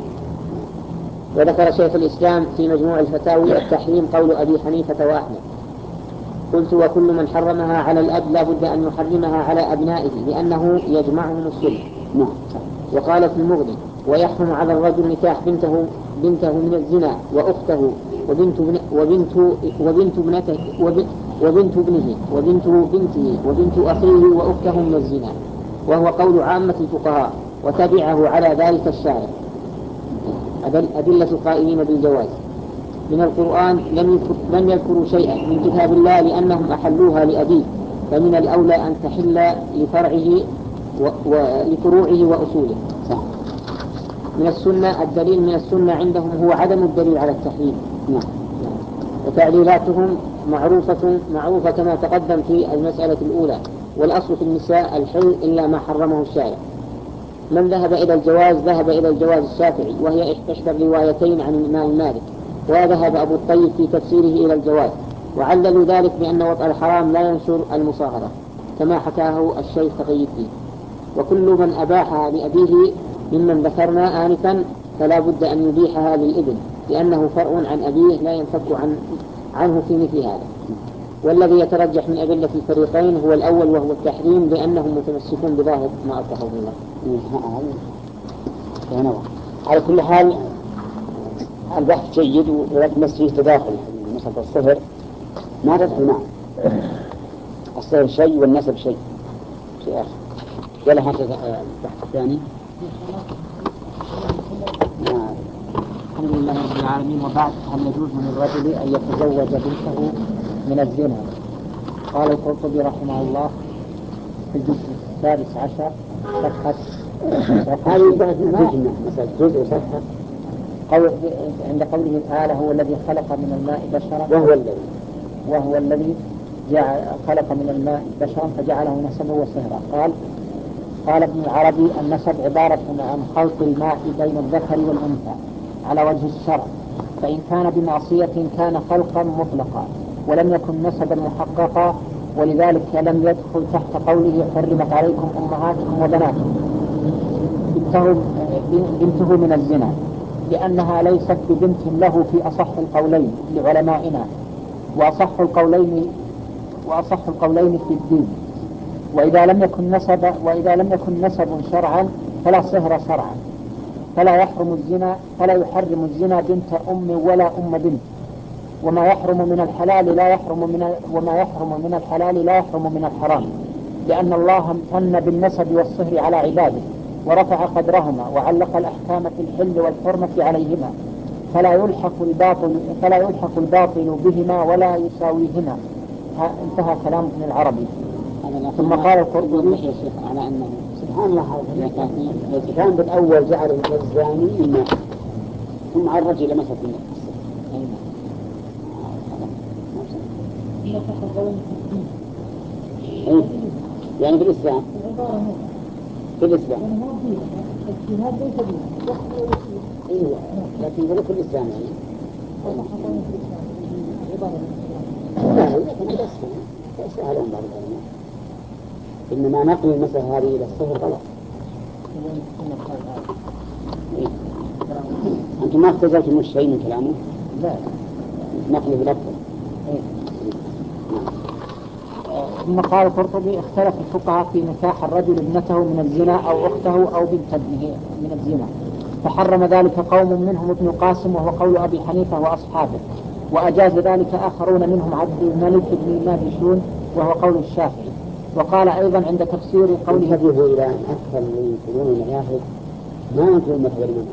Speaker 3: وذكر شيخ الإسلام في مجموع الفتاوي التحريم قول أبي حنيفة وأحمد. قلت: وكل من حرمها على الأب لا بد أن يحرمها على أبنائه لأنه يجمعهم الصلح. وقال في المغني: ويحرم على الرجل نكاح بنته بنته من الزنا وأخته وبنت وبنت وبنت ابنته وبنت ابنه وبنت بنته وبنت أخيه وأخته من الزنا، وهو قول عامة الفقهاء، وتبعه على ذلك الشارع. أدلة القائلين بالجواز. من القرآن لم لم يذكروا شيئا من كتاب الله لأنهم أحلوها لأبيه، فمن الأولى أن تحل لفرعه ولفروعه وأصوله. من السنة الدليل من السنة عندهم هو عدم الدليل على التحريم. وتعليلاتهم معروفة معروفة كما تقدم في المسألة الأولى. والأصل في النساء الحل إلا ما حرمه الشارع. من ذهب إلى الجواز ذهب إلى الجواز الشافعي، وهي إحدى الروايتين عن الإمام مالك. وذهب أبو الطيب في تفسيره إلى الجواز، وعللوا ذلك بأن وطأ الحرام لا ينشر المصاهرة كما حكاه الشيخ تقي الدين. وكل من أباحها لأبيه ممن ذكرنا آنفا فلا بد أن يبيحها للابن، لأنه فرع عن أبيه لا ينفك عن عنه في مثل هذا. والذي يترجح من أدلة الفريقين هو الأول وهو التحريم، لأنهم متمسكون بظاهر ما أطلقه الله.
Speaker 1: على كل حال البحث جيد، ولكن بس فيه تداخل مسألة الصهر ما تدخل معه. الصهر شيء والنسب شيء شيء آخر. يلا هذا البحث الثاني.
Speaker 3: الحمد لله رب العالمين. وبعد: هل يجوز للرجل أن يتزوج بنته من الزنا؟ قال القرطبي رحمه الله في الجزء السادس عشر صفحة
Speaker 1: هذه انتهت من مثلا جزء صفحة
Speaker 3: قول عند قوله تعالى: هو الذي خلق من الماء بشرا
Speaker 1: وهو الذي
Speaker 3: وهو الذي جعل خلق من الماء بشرا فجعله نسبا وصهرا. قال قال ابن العربي: النسب عبارة عن خلط الماء بين الذكر والأنثى على وجه الشرع، فإن كان بمعصية كان خلقا مطلقا، ولم يكن نسبا محققا ولذلك لم يدخل تحت قوله حرمت عليكم أمهاتكم وبناتكم بنته, بنته من الزنا، لأنها ليست ببنت له في أصح القولين لعلمائنا، وأصح القولين وأصح القولين في الدين. وإذا لم يكن نسب وإذا لم يكن نسب شرعا فلا صهر شرعا، فلا يحرم الزنا فلا يحرم الزنا بنت أم ولا أم بنت. وما يحرم من الحلال لا يحرم من وما يحرم من الحلال لا يحرم من الحرام، لأن الله امتن بالنسب والصهر على عباده ورفع قدرهما وعلق الأحكام في الحل والحرمة عليهما، فلا يلحق الباطل فلا يلحق الباطل بهما ولا يساويهما. انتهى كلام ابن العربي. ثم قال القرطبي
Speaker 1: على أنه سبحان الله كان بالأول جعل الزاني إما ثم على الرجل مسك إيه؟ يعني في الإسلام في الإسلام إيه لكن يقول في الإسلام يعني لا لكن بس سهلون بعض العلماء، إنما نقل المسألة هذه إلى الصهر غلط. إيه؟ أنتم ما اختزلتم الشيء من كلامه؟ لا نقل بلفظه.
Speaker 3: ثم قال القرطبي اختلف الفقهاء في نكاح الرجل ابنته من الزنا أو أخته أو بنت ابنه من الزنا، فحرم ذلك قوم منهم ابن القاسم وهو قول أبي حنيفة وأصحابه، وأجاز ذلك آخرون منهم عبد الملك بن ماجشون وهو قول الشافعي. وقال أيضا عند تفسير قوله
Speaker 1: ينتبه إلى أن أكثر من ينكرون المذاهب ما ينكرون مثل الإمام،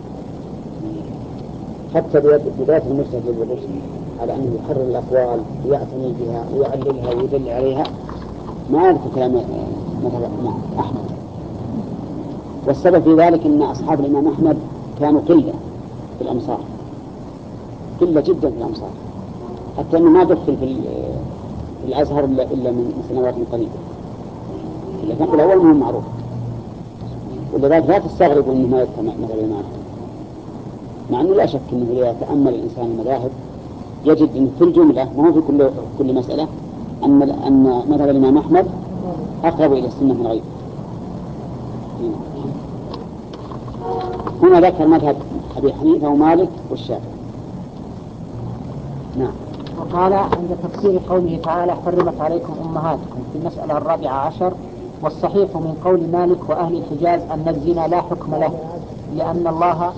Speaker 1: حتى بداية المجتهد والرشد على أنه يحرر الأقوال ويعتني بها ويعللها ويدل عليها، ما يذكر كلام مثل الإمام أحمد. والسبب في ذلك أن أصحاب الإمام أحمد كانوا قلة في الأمصار، قلة جدا في الأمصار، حتى أنه ما دخل في الأزهر إلا من سنوات قليلة، لكن في الأول منهم معروف. ولذلك لا تستغربوا أنه ما يتم مثل الإمام أحمد، مع أنه لا شك أنه إذا تأمل الإنسان المذاهب يجد أنه في الجملة ما هو في كل كل مسألة أن أن مثل الإمام أحمد أقرب إلى السنة من غيره. هنا ذكر مذهب أبي حنيفة ومالك والشافعي.
Speaker 3: نعم. وقال عند تفسير قوله تعالى حرمت عليكم أمهاتكم في المسألة الرابعة عشر: والصحيح من قول مالك وأهل الحجاز أن الزنا لا حكم له، لأن الله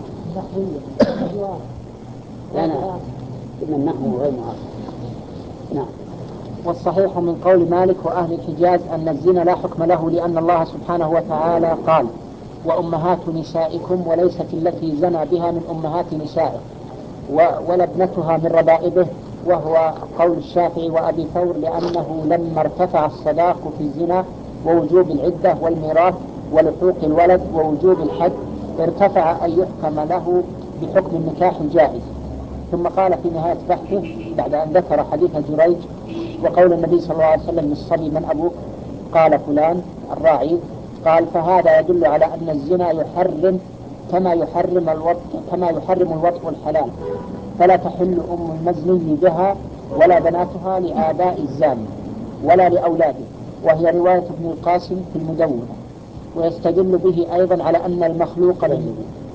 Speaker 1: لا لا إن النحو غير معارض. نعم.
Speaker 3: والصحيح من قول مالك وأهل الحجاز أن الزنا لا حكم له، لأن الله سبحانه وتعالى قال: وأمهات نسائكم وليست التي زنى بها من أمهات نسائه ولا ابنتها من ربائبه، وهو قول الشافعي وأبي ثور، لأنه لما ارتفع الصداق في الزنا ووجوب العدة والميراث ولحوق الولد ووجوب الحد ارتفع أن يحكم له بحكم النكاح الجائز. ثم قال في نهاية بحثه بعد أن ذكر حديث جريج وقول النبي صلى الله عليه وسلم للصبي: من أبوك؟ قال فلان الراعي. قال: فهذا يدل على أن الزنا يحرم كما يحرم الوطء كما يحرم الوطء الحلال، فلا تحل أم المزني بها ولا بناتها لآباء الزاني ولا لأولاده، وهي رواية ابن القاسم في المدونة. ويستدل به أيضا على أن المخلوق له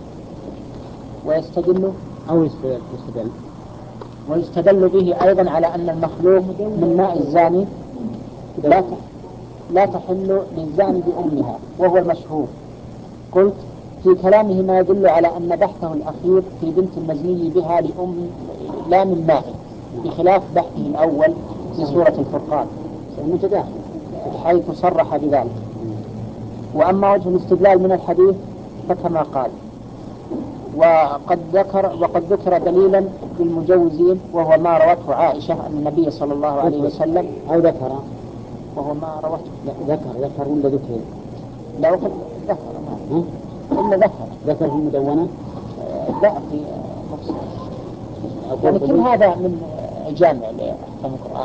Speaker 3: ويستدل
Speaker 1: أو يستدل
Speaker 3: ويستدل به أيضا على أن المخلوق من ماء الزاني لا لا تحل للزاني بأمها، وهو المشهور. قلت: في كلامه ما يدل على أن بحثه الأخير في بنت المزني بها لأم لا من ماء، بخلاف بحثه الأول في سورة الفرقان حيث صرح بذلك. وأما وجه الاستدلال من الحديث فكما قال. وقد ذكر وقد ذكر دليلا بالمجوزين، وهو ما روته عائشة أن النبي صلى الله عليه وسلم
Speaker 1: أو ذكر
Speaker 3: وهو ما روته
Speaker 1: لا ذكر ذكر ولا ذكر؟
Speaker 3: لا وقد ذكر ما إلا ذكر
Speaker 1: ذكر في المدونة
Speaker 3: لا في مفصل. يعني كل هذا من جامع لأحكام القرآن.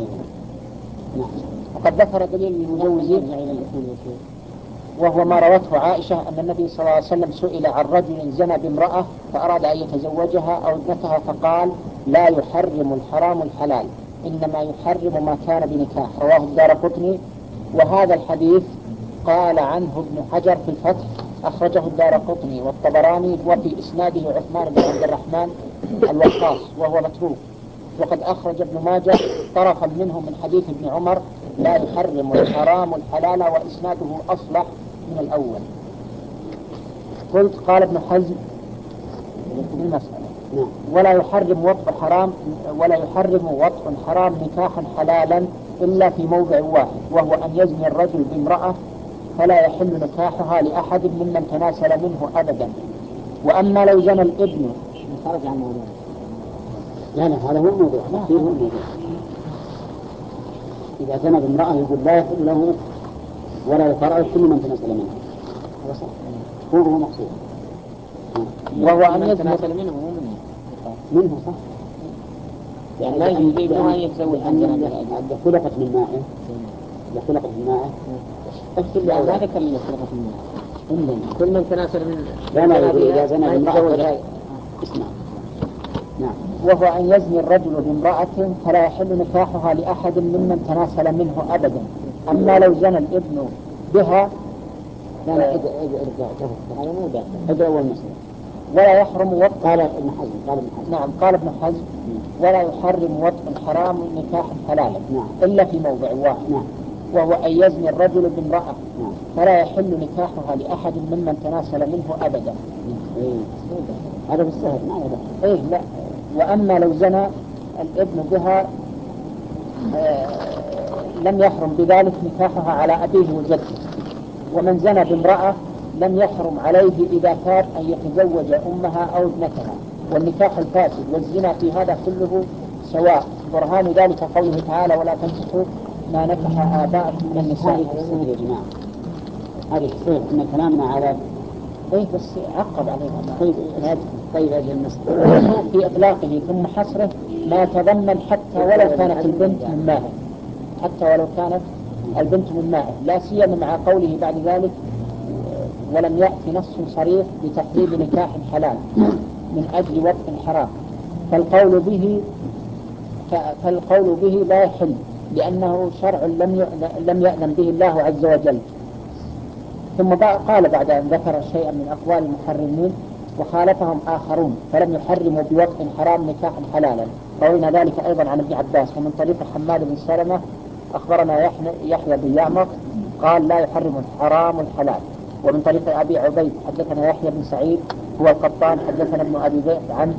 Speaker 3: وقد ذكر دليل المجوزين وهو ما روته عائشة أن النبي صلى الله عليه وسلم سئل عن رجل زنى بامرأة فأراد أن يتزوجها أو ابنتها، فقال: لا يحرم الحرام الحلال، إنما يحرم ما كان بنكاح، رواه الدارقطني. وهذا الحديث قال عنه ابن حجر في الفتح أخرجه الدارقطني والطبراني وفي إسناده عثمان بن عبد الرحمن الوقاص وهو متروك. وقد أخرج ابن ماجه طرفا منه من حديث ابن عمر لا يحرم الحرام الحلال وإسناده أصلح من الأول. قلت قال ابن حزم في المسألة ولا يحرم وطء حرام ولا يحرم وطء حرام نكاحا حلالا إلا في موضع واحد، وهو أن يزني الرجل بامرأة فلا يحل نكاحها لأحد ممن تناسل منه أبدا. وأما لو زنى الابن
Speaker 1: خرج عن موضوع. لا لا هذا هو الموضوع، لا فيه هو الموضوع. إذا زنى بامرأة يقول لا يحل له ولا يفرع كل من تناسل منه. هذا صح. هو هو مقصود.
Speaker 3: وهو أن يزني
Speaker 4: تناسل منه مو منه.
Speaker 1: منه صح.
Speaker 3: يعني لا يجوز له أن يتزوج عن
Speaker 1: إذا خلقت من ماء إذا خلقت من ماء
Speaker 3: أكثر لا هذا كم من خلقت من ماء كل من تناسل من
Speaker 1: لا لا يقول إذا زنى بامرأة اسمع. نعم.
Speaker 3: وهو أن يزني الرجل بامرأة فلا يحل نكاحها لأحد ممن تناسل منه أبدا. أما لو زنى الابن بها
Speaker 1: لا لا ارجع ارجع هذا مو داخل هذا أول مسألة.
Speaker 3: ولا يحرم وطء.
Speaker 1: قال ابن حزم قال ابن حزم
Speaker 3: نعم قال ابن حزم ولا يحرم وطء حرام نكاح حلالا
Speaker 1: نعم.
Speaker 3: إلا في موضع واحد
Speaker 1: نعم.
Speaker 3: وهو أن يزني الرجل بامرأة
Speaker 1: نعم.
Speaker 3: فلا يحل نكاحها لأحد ممن تناسل منه أبدا.
Speaker 1: إيه. هذا بالسهل ما يدخل.
Speaker 3: إيه لا. وأما لو زنى الابن بها آه لم يحرم بذلك نكاحها على أبيه وجده. ومن زنى بامرأة لم يحرم عليه إذا كان أن يتزوج أمها أو ابنتها، والنكاح الفاسد والزنا في هذا كله سواء. برهان ذلك قوله تعالى ولا تنكحوا ما نكح آباءكم من النساء.
Speaker 1: يا جماعة هذه تصير إن كلامنا على
Speaker 3: إيه بس عقب عليها.
Speaker 1: طيب طيب أجل المسألة
Speaker 3: في إطلاقه ثم حصره ما تضمن حتى ولو كانت البنت من ماء، حتى ولو كانت البنت من ماء، لا سيما مع قوله بعد ذلك ولم يأتي نص صريح بتحريم نكاح حلال من أجل وطء حرام، فالقول به فالقول به لا يحل لأنه شرع لم لم يأذن به الله عز وجل. ثم قال بعد أن ذكر شيئا من أقوال المحرمين وخالفهم آخرون فلم يحرموا بوطء حرام نكاحا حلالا. روينا ذلك أيضا عن ابن عباس ومن طريق حماد بن سلمة أخبرنا يحيى بن يعمر قال لا يحرم الحرام الحلال. ومن طريق أبي عبيد حدثنا يحيى بن سعيد هو القطان حدثنا ابن أبي ذئب عن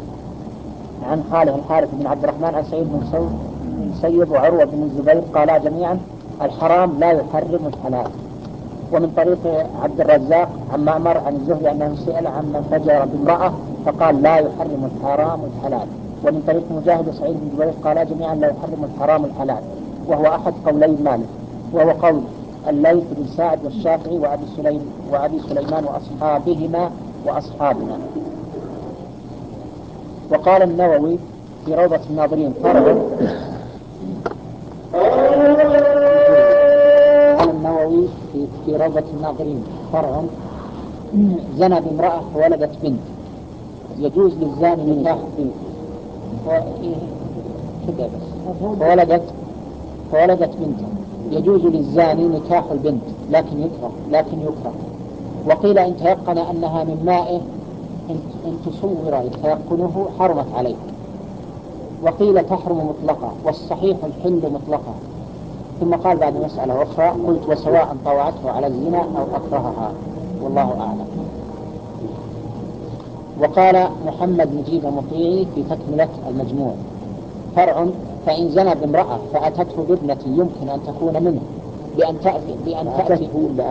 Speaker 3: عن خاله الحارث بن عبد الرحمن عن سعيد بن مسيب وعروة بن الزبير قالا جميعا الحرام لا يحرم الحلال. ومن طريق عبد الرزاق عن معمر عن الزهري أنه سئل عن من فجر بامرأة فقال لا يحرم الحرام الحلال. ومن طريق مجاهد وسعيد بن جبير قالا جميعا لا يحرم الحرام الحلال، وهو أحد قولي مالك، وهو قول الليث بن سعد والشافعي وأبي سليم وأبي سليمان وأصحابهما وأصحابنا. وقال النووي في روضة الناظرين فرع قال النووي في, في روضة الناظرين فرع زنى بامرأة وولدت بنت يجوز للزاني نكاح بنت فولدت فولدت بنت يجوز للزاني نكاح البنت لكن يكره لكن يكره وقيل إن تيقن أنها من مائه إن تصور يتيقنه حرمت عليه، وقيل تحرم مطلقة والصحيح الحل مطلقة. ثم قال بعد مسألة أخرى قلت وسواء طوعته على الزنا أو أكرهها والله أعلم. وقال محمد نجيب مطيعي في تكملة المجموع فرع فإن زنى بامرأة فأتته بابنة يمكن أن تكون منه بأن تأتي بأن تأتي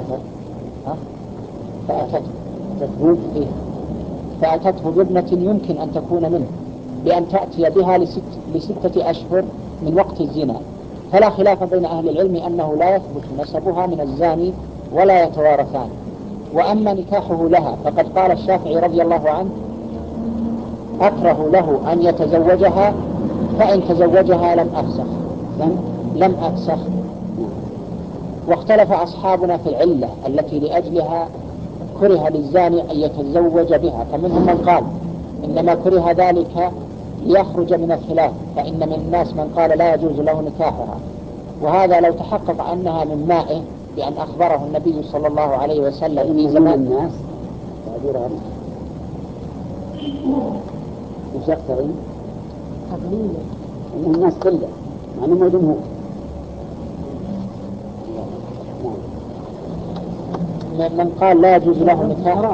Speaker 3: فأتته إيه؟ فأتته بابنة يمكن أن تكون منه بأن تأتي بها لست لستة أشهر من وقت الزنا، فلا خلاف بين أهل العلم أنه لا يثبت نسبها من الزاني ولا يتوارثان. وأما نكاحه لها فقد قال الشافعي رضي الله عنه أكره له أن يتزوجها فإن تزوجها لم أفسخ لم أفسخ. واختلف أصحابنا في العلة التي لأجلها كره للزاني أن يتزوج بها، فمنهم من قال إنما كره ذلك ليخرج من الخلاف، فإن من الناس من قال لا يجوز له نكاحها، وهذا لو تحقق أنها من مائه بأن أخبره النبي صلى الله عليه وسلم في زمان
Speaker 1: الناس تعبير عن وش يقتضي؟
Speaker 2: تقليلا
Speaker 1: إنه الناس كله مع أنه جمهور.
Speaker 3: من قال لا يجوز له نكاحها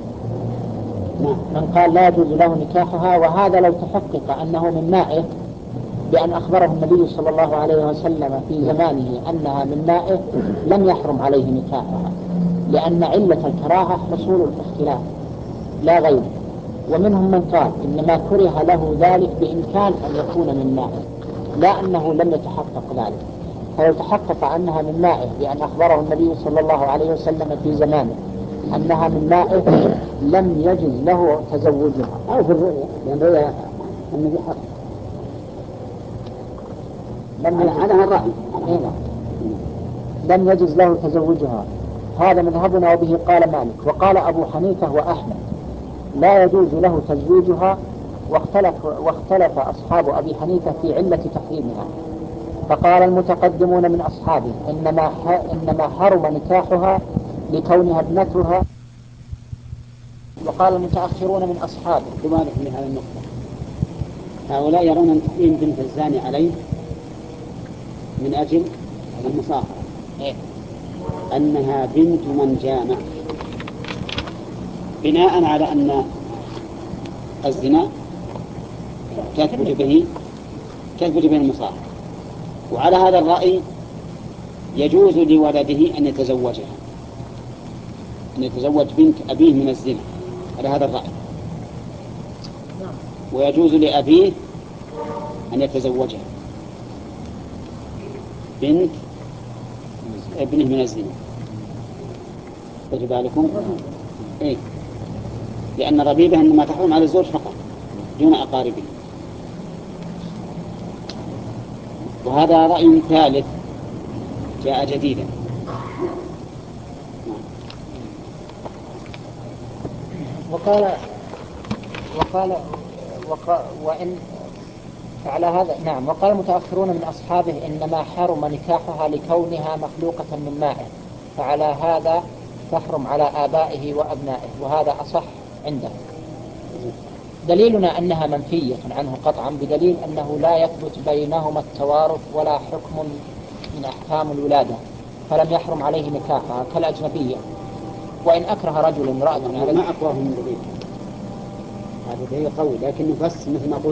Speaker 3: من قال لا يجوز له نكاحها، وهذا لو تحقق أنه من مائه بأن أخبره النبي صلى الله عليه وسلم في زمانه أنها من مائه لم يحرم عليه نكاحها، لأن علة الكراهة حصول الاختلاف لا غير. ومنهم من قال إنما كره له ذلك بإمكان أن يكون من مائه، لا أنه لم يتحقق ذلك. فلو تحقق أنها من مائه بأن أخبره النبي صلى الله عليه وسلم في زمانه أنها من مائه لم يجز له تزوجها،
Speaker 1: أو في الرؤيا، لأن الرؤيا النبي حق
Speaker 3: لم يجز
Speaker 1: على الرأي
Speaker 3: لم يجز له تزوجها. هذا مذهبنا وبه قال مالك. وقال أبو حنيفة وأحمد لا يجوز له تزويجها، واختلف, واختلف أصحاب أبي حنيفة في علة تحريمها، فقال المتقدمون من أصحابه إنما, إنما حرم نكاحها لكونها ابنتها، وقال المتأخرون من أصحابه
Speaker 1: تبارك لهذا النقطة. هؤلاء يرون أن تحريم بنت الزاني عليه من أجل المصاهرة،
Speaker 3: إيه؟
Speaker 1: أنها بنت من جامع، بناء على أن الزنا تثبت به تثبت به المصاهرة. وعلى هذا الرأي يجوز لولده أن يتزوجها، أن يتزوج بنت أبيه من الزنا على هذا الرأي، ويجوز لأبيه أن يتزوجها بنت ابنه من الزنا. خذوا بالكم، إيه؟ لأن الربيبة إنما تحرم على الزوج فقط دون أقاربه. وهذا رأي ثالث جاء جديدا.
Speaker 3: وقال وقال وقال وإن على هذا نعم. وقال المتأخرون من أصحابه إنما حرم نكاحها لكونها مخلوقة من مائه، فعلى هذا تحرم على آبائه وأبنائه، وهذا أصح عنده. دليلنا أنها منفية عنه قطعا بدليل أنه لا يثبت بينهما التوارث ولا حكم من أحكام الولادة، فلم يحرم عليه نكاحها كالأجنبية. وإن أكره رجل امرأة على
Speaker 1: ما أقواه من دليل، هذا دليل قوي، لكنه بس مثل ما قلت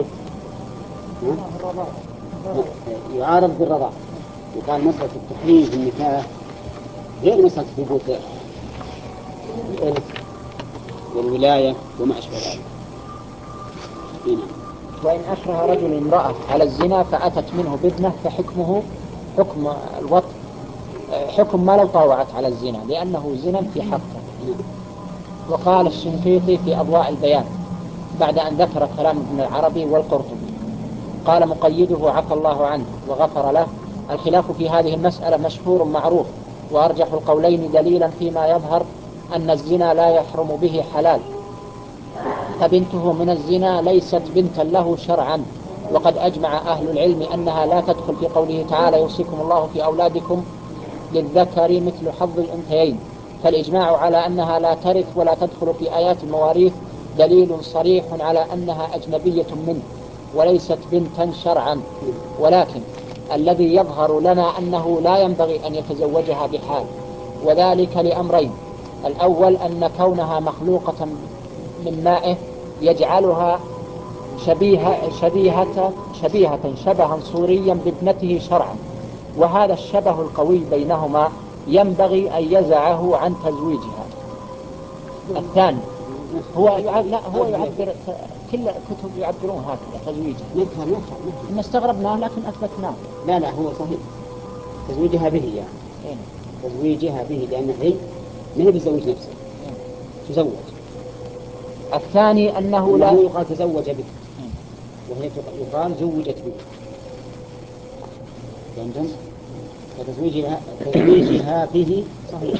Speaker 1: يعارض بالرضاع. وقال مسألة التحريم في النكاح غير مسألة ثبوت الإرث والولاية وما أشبه ذلك.
Speaker 3: وإن أكره رجل امرأة على الزنا فأتت منه بابنه فحكمه حكم الوطء، حكم ما لو طاوعت على الزنا، لأنه زنا في حقه. وقال الشنقيطي في أضواء البيان بعد أن ذكر كلام ابن العربي والقرطبي، قال مقيده عفى الله عنه وغفر له: الخلاف في هذه المسألة مشهور معروف، وأرجح القولين دليلا فيما يظهر أن الزنا لا يحرم به حلال، فبنته من الزنا ليست بنتا له شرعا. وقد أجمع أهل العلم أنها لا تدخل في قوله تعالى: يوصيكم الله في أولادكم للذكر مثل حظ الأنثيين. فالإجماع على أنها لا ترث ولا تدخل في آيات المواريث دليل صريح على أنها أجنبية منه وليست بنتا شرعا. ولكن الذي يظهر لنا أنه لا ينبغي أن يتزوجها بحال، وذلك لأمرين: الأول أن كونها مخلوقة من مائه يجعلها شبيهة شبيهة شبيهة شبها صوريا بابنته شرعا، وهذا الشبه القوي بينهما ينبغي أن يزعه عن تزويجها. الثاني هو يعبر لا هو يعبر كل كتب يعبرون هكذا تزويجها.
Speaker 1: نفهم نفهم
Speaker 3: إن استغربناه لكن أثبتناه.
Speaker 1: لا لا هو صحيح تزويجها به يعني
Speaker 3: إيه؟
Speaker 1: تزويجها به لأن هي ما هي بتزوج نفسها، تزوج.
Speaker 3: الثاني أنه
Speaker 1: لا
Speaker 3: لا
Speaker 1: يقال تزوج به، وهي يقال زوجت به. فهمتم؟ فتزويجها تزويجها به صحيح.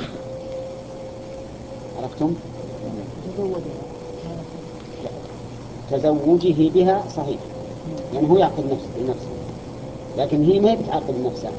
Speaker 1: عرفتم؟ تزوجه بها صحيح، يعني هو يعقد نفسه بنفسه، لكن هي ما بتعقد نفسها،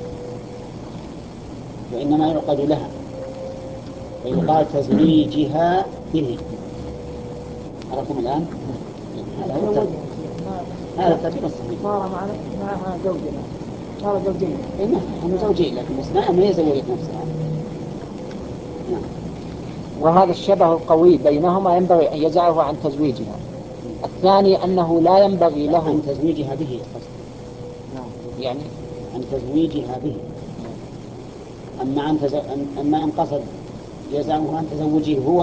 Speaker 1: وإنما يعقد لها، فيقال تزويجها به. عرفتم الآن؟ هذا هو الترتيب. هذا الترتيب الصحيح.
Speaker 2: صار معنا معها زوجنا، صار زوجين.
Speaker 1: إيه هم زوجين، لكن بس ما هي زوجت نفسها. نعم.
Speaker 3: وهذا الشبه القوي بينهما ينبغي أن يجعله عن تزويجها. الثاني أنه لا ينبغي له
Speaker 1: عن تزويجها به،
Speaker 3: يعني
Speaker 1: عن تزويجها به. أما عن تزو... أما أن قصد جزاؤه عن تزوجه هو،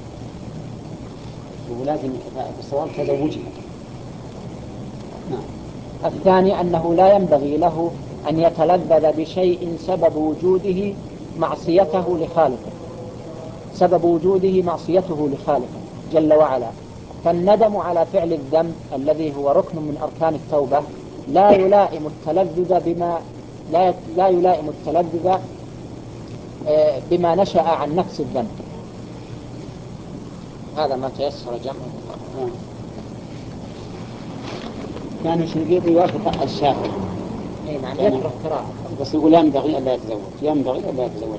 Speaker 1: هو لازم الصواب تزوجها.
Speaker 3: نعم. الثاني أنه لا ينبغي له أن يتلذذ بشيء سبب وجوده معصيته لخالقه، سبب وجوده معصيته لخالقه جل وعلا. فالندم على فعل الذنب الذي هو ركن من أركان التوبة لا يلائم التلذذ بما لا لا يلائم التلذذ بما نشأ عن نفس الذنب. هذا ما تيسر جمعه.
Speaker 1: كان الشنقيطي يوافق الشافعي.
Speaker 3: اي نعم يكره قراءة،
Speaker 1: بس يقول ينبغي ألا يتزوج، ينبغي ألا يتزوج.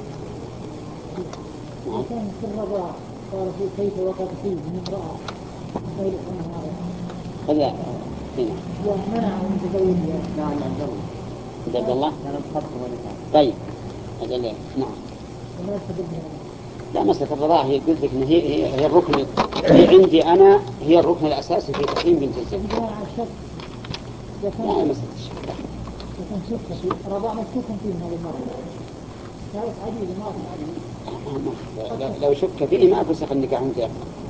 Speaker 2: كان في الرضاع قال في كيف وقت فيه من امرأة غير أنها
Speaker 1: هذا هنا
Speaker 2: ومنع من تزوجها.
Speaker 4: لا عن الزوج.
Speaker 1: عبد الله.
Speaker 4: كان بخطه ونكاح.
Speaker 1: طيب أجل نعم.
Speaker 2: وما يستدل
Speaker 1: لا، مسألة الرضاعة هي قلت لك إن هي هي هي الركن، هي عندي أنا هي الركن الأساسي في تحريم بنت الزوج.
Speaker 2: بناء على الشك. إذا
Speaker 1: لا
Speaker 2: كان
Speaker 1: مسألة الشك.
Speaker 2: إذا كان شك في الرضاع مشكوك فيه هذا المرة. كانت عديدة ما في عديدة.
Speaker 1: لو شك فيه ما فسخ النكاح متيقن.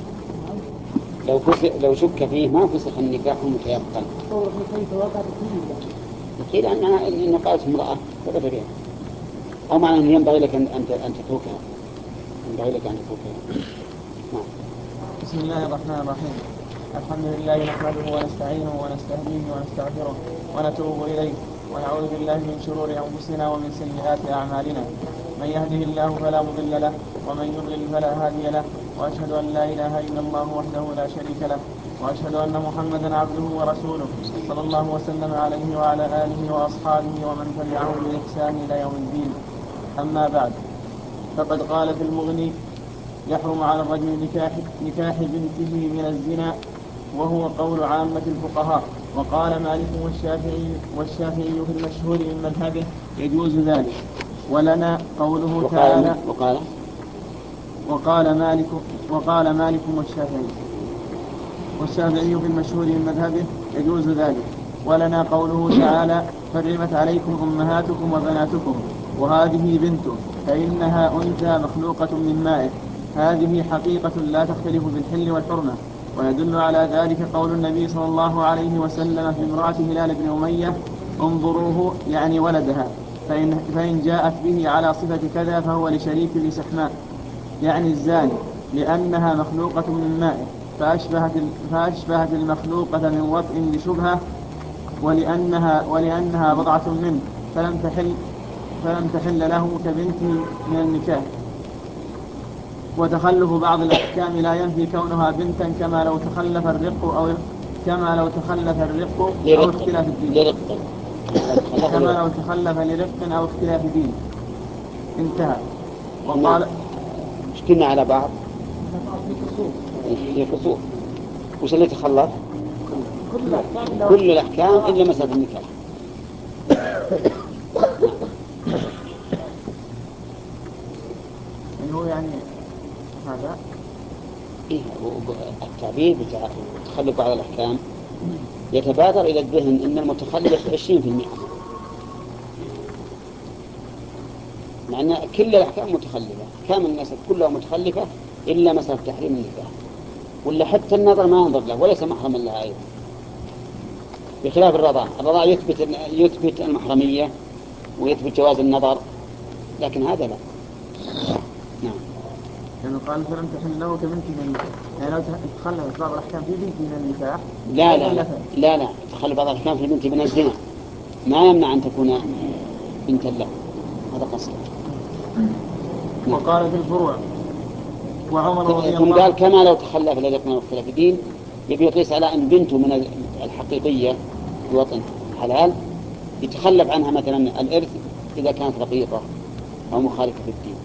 Speaker 1: لو فسخ لو شك فيه ما فسخ النكاح متيقن.
Speaker 2: صورة كيف وقت فيه.
Speaker 1: أكيد أنها إن قالت امرأة فقط فيها. أو معنى أن ينبغي لك أن أن أن تتركها. ينبغي لك أن تتركها. نعم.
Speaker 5: بسم الله الرحمن الرحيم. الحمد لله نحمده ونستعينه ونستهديه ونستغفره ونتوب إليه ونعوذ بالله من شرور أنفسنا ومن سيئات أعمالنا. من يهده الله فلا مضل له ومن يضلل فلا هادي له، وأشهد أن لا إله إلا الله وحده لا شريك له، وأشهد أن محمدا عبده ورسوله صلى الله وسلم عليه وعلى آله وأصحابه ومن تبعه بإحسان إلى يوم الدين. أما بعد، فقد قال في المغني: يحرم على الرجل نكاح, نكاح بنته من الزنا، وهو قول عامة الفقهاء. وقال مالك والشافعي والشافعي في المشهور من مذهبه يجوز ذلك. ولنا قوله
Speaker 1: وقال
Speaker 5: تعالى
Speaker 1: وقال
Speaker 5: وقال مالك وقال مالك والشافعي والشافعي في المشهور من مذهبه يجوز ذلك. ولنا قوله تعالى: حرمت عليكم أمهاتكم وبناتكم وهذه بنته فإنها أنثى مخلوقة من ماء. هذه حقيقة لا تختلف بالحل والحرمة. ويدل على ذلك قول النبي صلى الله عليه وسلم في امرأة هلال بن أمية: انظروه، يعني ولدها، فإن, فإن جاءت به على صفة كذا فهو لشريك لسحماء، يعني الزاني، لأنها مخلوقة من ماء، فأشبهت, فأشبهت المخلوقة من وطء بشبهة، ولأنها, ولأنها بضعة منه فلم تحل, فلم تحل له كبنته من النكاح. وتخلف بعض الأحكام لا ينفي كونها بنتا، كما لو تخلف الرق أو كما لو تخلف الرق أو اختلاف الدين كما لو تخلف لرق أو اختلاف دين. انتهى. وقال
Speaker 1: مش كنا على بعض هي كسوف. وش اللي تخلف؟ كل الأحكام إلا مسألة النكاح.
Speaker 5: إنه يعني هذا
Speaker 1: إيه التعبير بتخلف بعض الأحكام يتبادر إلى الذهن إن المتخلف عشرين في المئة، مع أن كل الأحكام متخلفة، كامل الناس كلها متخلفة إلا مسألة تحريم النكاح، ولا حتى النظر ما ينظر له وليس محرما لها أيضا، بخلاف الرضاع. الرضاع يثبت يثبت المحرمية ويثبت جواز النظر، لكن هذا لا. نعم.
Speaker 5: يعني قال فلم تحل له كبنت من النكاح، يعني لو تخلف بعض الأحكام في بنت من النكاح
Speaker 1: لا لا لا لا, لا. تخلف بعض الأحكام في بنت من الزنا ما يمنع أن تكون بنتا له، هذا قصد.
Speaker 5: وقال في الفروع: وعمر رضي
Speaker 1: ثم
Speaker 5: الله
Speaker 1: قال كما لو تخلف لدينا واختلاف الدين، يبي يقيس على أن بنته من الحقيقية الوطن حلال يتخلف عنها مثلا الإرث إذا كانت رقيقة أو مخالفة في الدين.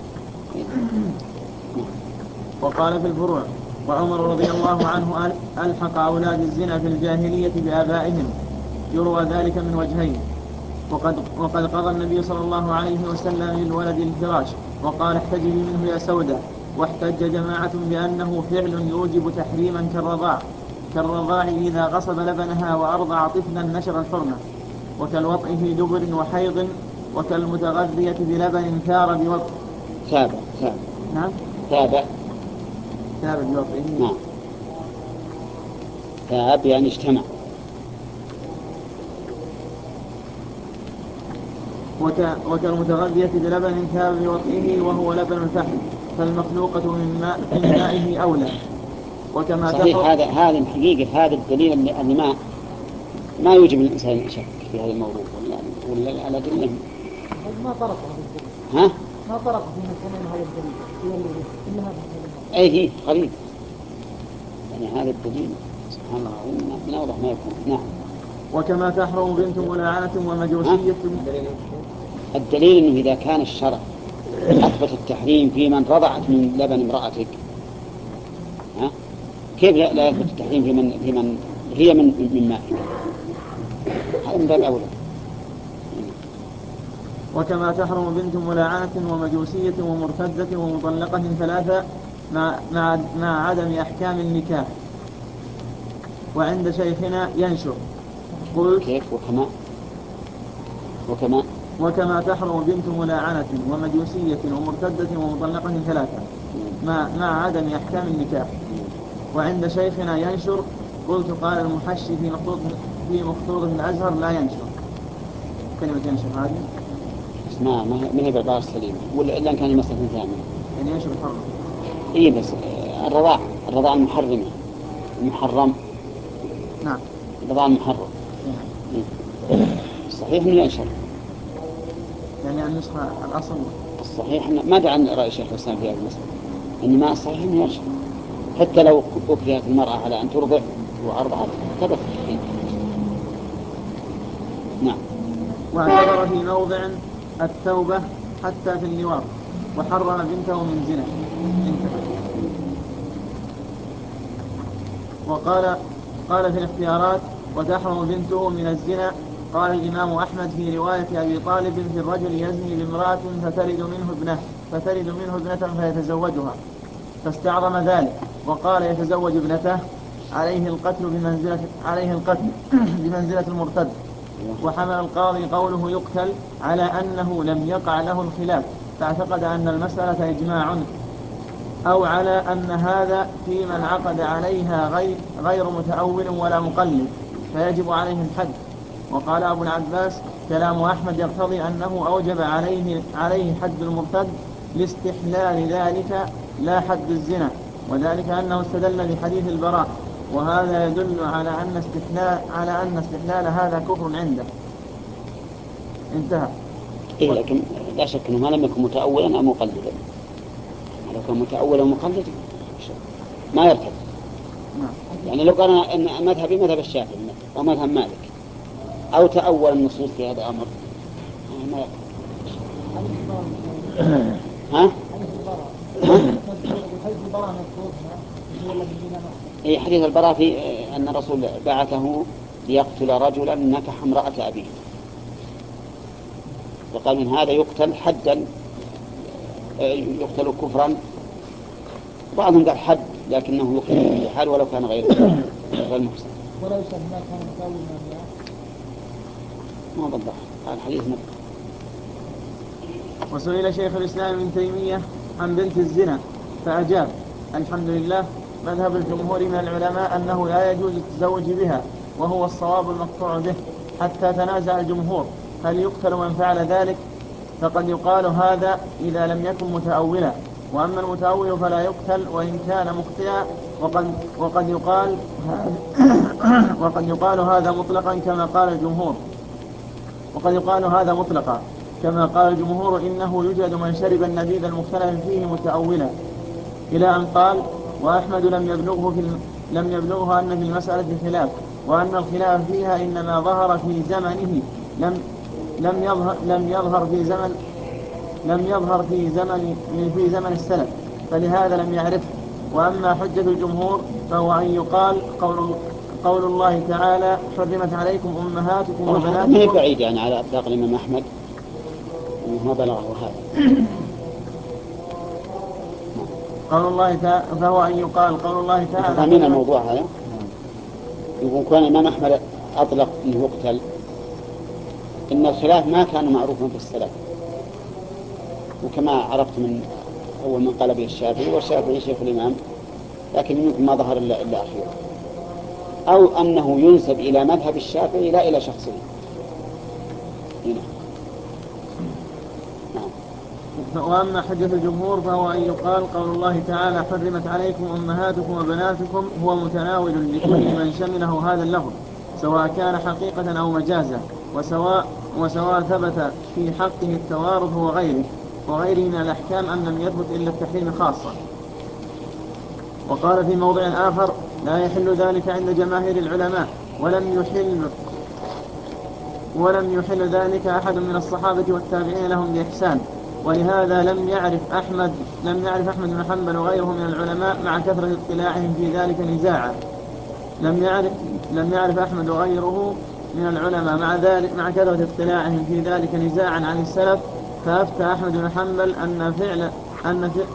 Speaker 5: وقال في الفروع: وعمر رضي الله عنه ألحق أولاد الزنا في الجاهلية بآبائهم، يروى ذلك من وجهين. وقد, وقد قضى النبي صلى الله عليه وسلم للولد الفراش وقال: احتجبي منه يا سودة. واحتج جماعة بأنه فعل يوجب تحريما كالرضاع كالرضاع إذا غصب لبنها وأرضع طفلا نشر الحرمة، وكالوطء في دبر وحيض، وكالمتغذية بلبن ثار بوطء.
Speaker 1: ثاب ثاب
Speaker 5: نعم
Speaker 1: ثاب
Speaker 5: ثاب بوطئه.
Speaker 1: نعم ثاب يعني اجتمع.
Speaker 5: وك... وكالمتغذية بلبن ثاب بوطئه وهو لبن الفحم، فالمخلوقة من ماء من مائه أولى. وكما
Speaker 1: صحيح هذا هذا الحقيقة هذا الدليل اللي ما ما يوجب الإنسان يشك في هذا الموضوع ولا ولا على دليل.
Speaker 2: ما طرق هذا الدليل.
Speaker 1: ها؟
Speaker 2: ما طرق في مكان هذا الدليل. إلا هذا الدليل.
Speaker 1: أي هي قريب. يعني هذا الدليل سبحان الله من أوضح ما يكون. نعم.
Speaker 5: وكما تحرم بنت ملاعنة ومجوسية.
Speaker 1: الدليل إنه إذا كان الشرع أثبت التحريم في من رضعت من لبن امرأتك، ها؟ كيف لا يثبت التحريم في من في من هي من من ماء؟ هذا من باب أولى.
Speaker 5: وكما تحرم بنت ملاعنة ومجوسية ومرتدة ومطلقة ثلاثة مع مع مع عدم أحكام النكاح. وعند شيخنا ينشر. قل
Speaker 1: كيف وكما وكما
Speaker 5: وكما تحرم بنت ملاعنة ومجوسية ومرتدة ومطلقة ثلاثة مع مع عدم أحكام النكاح. وعند شيخنا ينشر. قلت: قال المحشي في مخطوط في مخطوط الأزهر لا ينشر. كلمة ينشر هذه
Speaker 1: ما ما هي بالعبارة السليمة ولا إلا كان المسألة ثانية.
Speaker 5: يعني ينشر حر.
Speaker 1: إيه بس الرضاع الرضاع المحرمة المحرم.
Speaker 5: نعم.
Speaker 1: الرضاع المحرم. الصحيح إنه ينشر.
Speaker 5: يعني النسخة الأصل. الصحيح
Speaker 1: إنه ما دعا عن رأي الشيخ الإسلام في هذه المسألة. إنما الصحيح إنه ينشر. حتى لو أكرهت المرأة على أن ترضع وأرضعت تبقى. نعم.
Speaker 5: واعتبر في موضع التوبة حتى في اللواط، وحرم بنته من زنا. وقال قال في الاختيارات: وتحرم بنته من الزنا. قال الإمام أحمد في رواية أبي طالب: في الرجل يزني بامرأة فتلد منه ابنه فتلد منه ابنة فيتزوجها، فاستعظم ذلك وقال: يتزوج ابنته عليه القتل بمنزلة عليه القتل بمنزلة المرتد. وحمل القاضي قوله يقتل على أنه لم يقع له الخلاف، فاعتقد أن المسألة إجماع، أو على أن هذا في من عقد عليها غير, غير متأول ولا مقلد فيجب عليه الحد. وقال أبو العباس: كلام أحمد يقتضي أنه أوجب عليه, عليه حد المرتد لاستحلال ذلك لا حد الزنا، وذلك أنه استدل بحديث البراء، وهذا يدل على أن استحلال على أن استحلال هذا كفر عنده. انتهى.
Speaker 1: إيه لكن لا شك أنه ما لم يكن متأولا أو مقلدا. لو كان متأولا ومقلدا ما يرتد. يعني لو قال أن مذهبي مذهب الشافعي أو مذهب مالك أو تأول النصوص في هذا الأمر ما يرتد. ها؟ إيه حديث البراء في أن الرسول بعثه ليقتل رجلا نكح امرأة أبيه، وقال من هذا يقتل حدا يقتل كفرا. بعضهم قال حد لكنه يقتل في حال ولو كان غير غير محسن.
Speaker 2: ولا يسمى ما كان متأول من
Speaker 1: ما وضح قال حديث نبي.
Speaker 5: وسئل شيخ الإسلام ابن تيمية عن بنت الزنا فأجاب: الحمد لله، مذهب الجمهور من العلماء أنه لا يجوز التزوج بها، وهو الصواب المقطوع به، حتى تنازع الجمهور هل يقتل من فعل ذلك، فقد يقال هذا إذا لم يكن متأولا، وأما المتأول فلا يقتل وإن كان مخطئا. وقد, وقد, يقال وقد يقال هذا مطلقا كما قال الجمهور وقد يقال هذا مطلقا كما قال الجمهور إنه يوجد من شرب النبيذ المختلف فيه متأولا، إلى أن قال: وأحمد لم يبلغه في لم يبلغها أن في المسألة خلاف، وأن الخلاف فيها إنما ظهر في زمنه لم لم يظهر لم يظهر في زمن لم يظهر في زمن في زمن السلف، فلهذا لم يعرفه. وأما حجة الجمهور فهو أن يقال قول قول الله تعالى حرمت عليكم أمهاتكم
Speaker 1: ما هي
Speaker 5: وبناتكم.
Speaker 1: بعيد يعني على إطلاق الإمام أحمد ما بلغه هذا.
Speaker 5: قول الله تعالى فهو أن يقال قول الله تعالى.
Speaker 1: فاهمين الموضوع هذا؟ يقول كان الإمام أحمد أطلق أنه يقتل، إن الخلاف ما كان معروفا في السلف، وكما عرفت من أول من قال به الشافعي، والشافعي شيخ الإمام، لكن يمكن ما ظهر إلا, إلا أخيرا، أو أنه ينسب إلى مذهب الشافعي لا إلى شخصه. هنا.
Speaker 5: وأما حجة الجمهور فهو أن يقال قول الله تعالى حرمت عليكم أمهاتكم وبناتكم هو متناول لكل من شمله هذا اللفظ، سواء كان حقيقة أو مجازا، وسواء وسواء ثبت في حقه التوارث وغيره وغيره من الأحكام أم لم يثبت إلا التحريم خاصة. وقال في موضع آخر لا يحل ذلك عند جماهير العلماء، ولم يحل ولم يحل ذلك أحد من الصحابة والتابعين لهم بإحسان. ولهذا لم يعرف أحمد لم يعرف أحمد بن حنبل وغيره من العلماء مع كثرة اطلاعهم في ذلك نزاعا لم يعرف لم يعرف أحمد وغيره من العلماء مع ذلك مع كثرة اطلاعهم في ذلك نزاعا عن السلف، فأفتى أحمد بن حنبل أن فعل أن فعل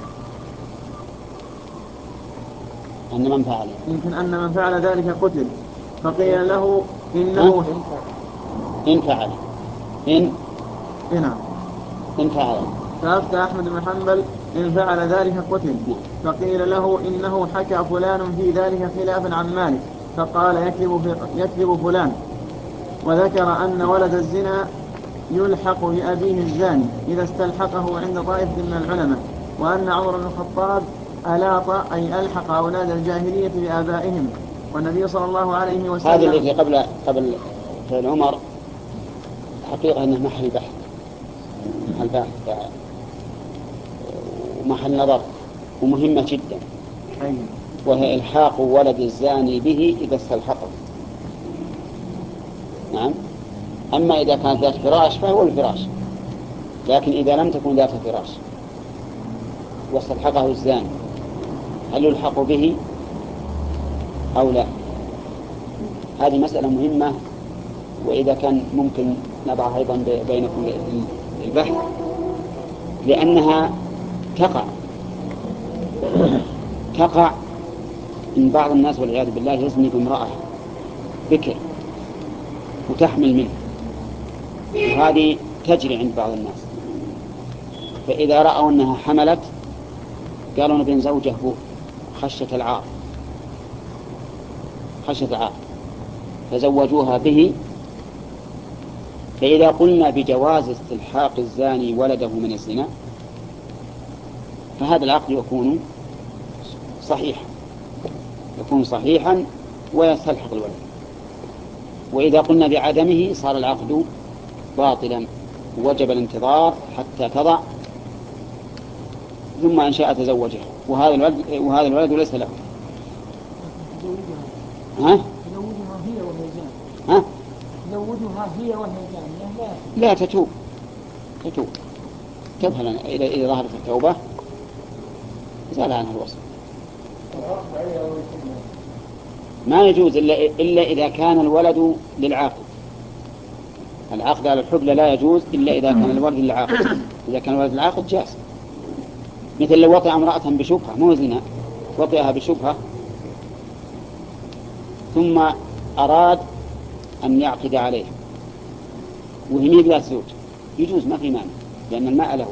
Speaker 1: أن من فعل
Speaker 5: يمكن أن من فعل ذلك قتل، فقيل له إنه
Speaker 1: إن فعل إن
Speaker 5: هنا
Speaker 1: إن فعل
Speaker 5: فأفتى أحمد بن حنبل إن فعل ذلك قتل، فقيل له إنه حكى فلان في ذلك خلافا عن مالك، فقال يكذب, يكذب فلان. وذكر أن ولد الزنا يلحق بأبيه الزاني إذا استلحقه عند طائفة من العلماء، وأن عمر بن الخطاب ألاط أي ألحق أولاد الجاهلية بآبائهم، والنبي صلى الله عليه وسلم.
Speaker 1: هذا الذي قبل قبل فعل عمر حقيقة أنه محل بحث، محل بحث ومحل نظر ومهمة جدا، وهي إلحاق ولد الزاني به إذا استلحقه. نعم. أما إذا كانت ذات فراش فهو الفراش، لكن إذا لم تكن ذات فراش واستلحقه الزاني هل يلحق به أو لا؟ هذه مسألة مهمة، وإذا كان ممكن نضعها أيضا بينكم البحث، لأنها تقع تقع إن بعض الناس والعياذ بالله يزني بامرأة بكر وتحمل منه، وهذه تجري عند بعض الناس، فإذا رأوا أنها حملت قالوا نبي نزوجه خشية العار خشية العار فزوجوها به. فإذا قلنا بجواز استلحاق الزاني ولده من الزنا فهذا العقد يكون صحيحا يكون صحيحا ويستلحق الولد، وإذا قلنا بعدمه صار العقد باطلا، وجب الانتظار حتى تضع، ثم إن شاء تزوجه، وهذا الولد وهذا الولد ليس له. ها؟
Speaker 2: يزوجها هي وهي زانية.
Speaker 1: ها؟
Speaker 2: يزوجها هي وهي زانية. لا.
Speaker 1: لا تتوب تتوب تبهل إذا إذا ظهرت التوبة زال عنها الوصف. ما يجوز إلا إلا إذا كان الولد للعاقل. العقد على الحبلى لا يجوز إلا إذا كان الولد للعاقل. إذا كان الولد للعاقل جاز. مثل لو وطئ امرأة بشبهة، مو زنا، وطئها بشبهة ثم أراد أن يعقد عليه وهي بلا زوج، يجوز ما في مانع، لأن الماء له.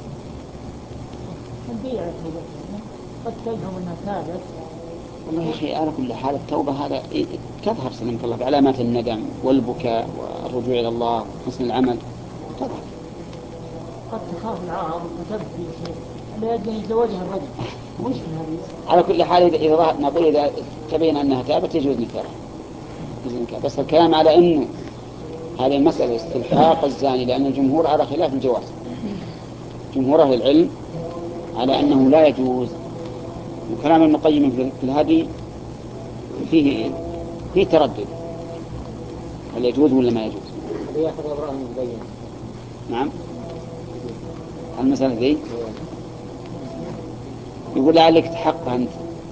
Speaker 2: قد تزعم أنها تابت.
Speaker 1: والله يا أخي على كل حال التوبة هذا تظهر سلمك الله بعلامات الندم والبكاء والرجوع إلى الله وحسن العمل تظهر.
Speaker 2: قد تخاف العار وتبكي لا يجب أن يتزوجها الرجل. وش هذه؟
Speaker 1: على كل حال إذا ظهر نقول إذا تبين أنها تابت يجوز نكاحها. بس الكلام على إنه هذه المسألة استلحاق الزاني، لأن الجمهور على خلاف الجواز. جمهور أهل العلم على أنه لا يجوز، وكلام ابن القيم في الهدي فيه فيه تردد، هل يجوز ولا ما يجوز؟
Speaker 3: يأخذ إبراء مبين.
Speaker 1: نعم. المسألة ذي يقول لعلك تحقق أنت.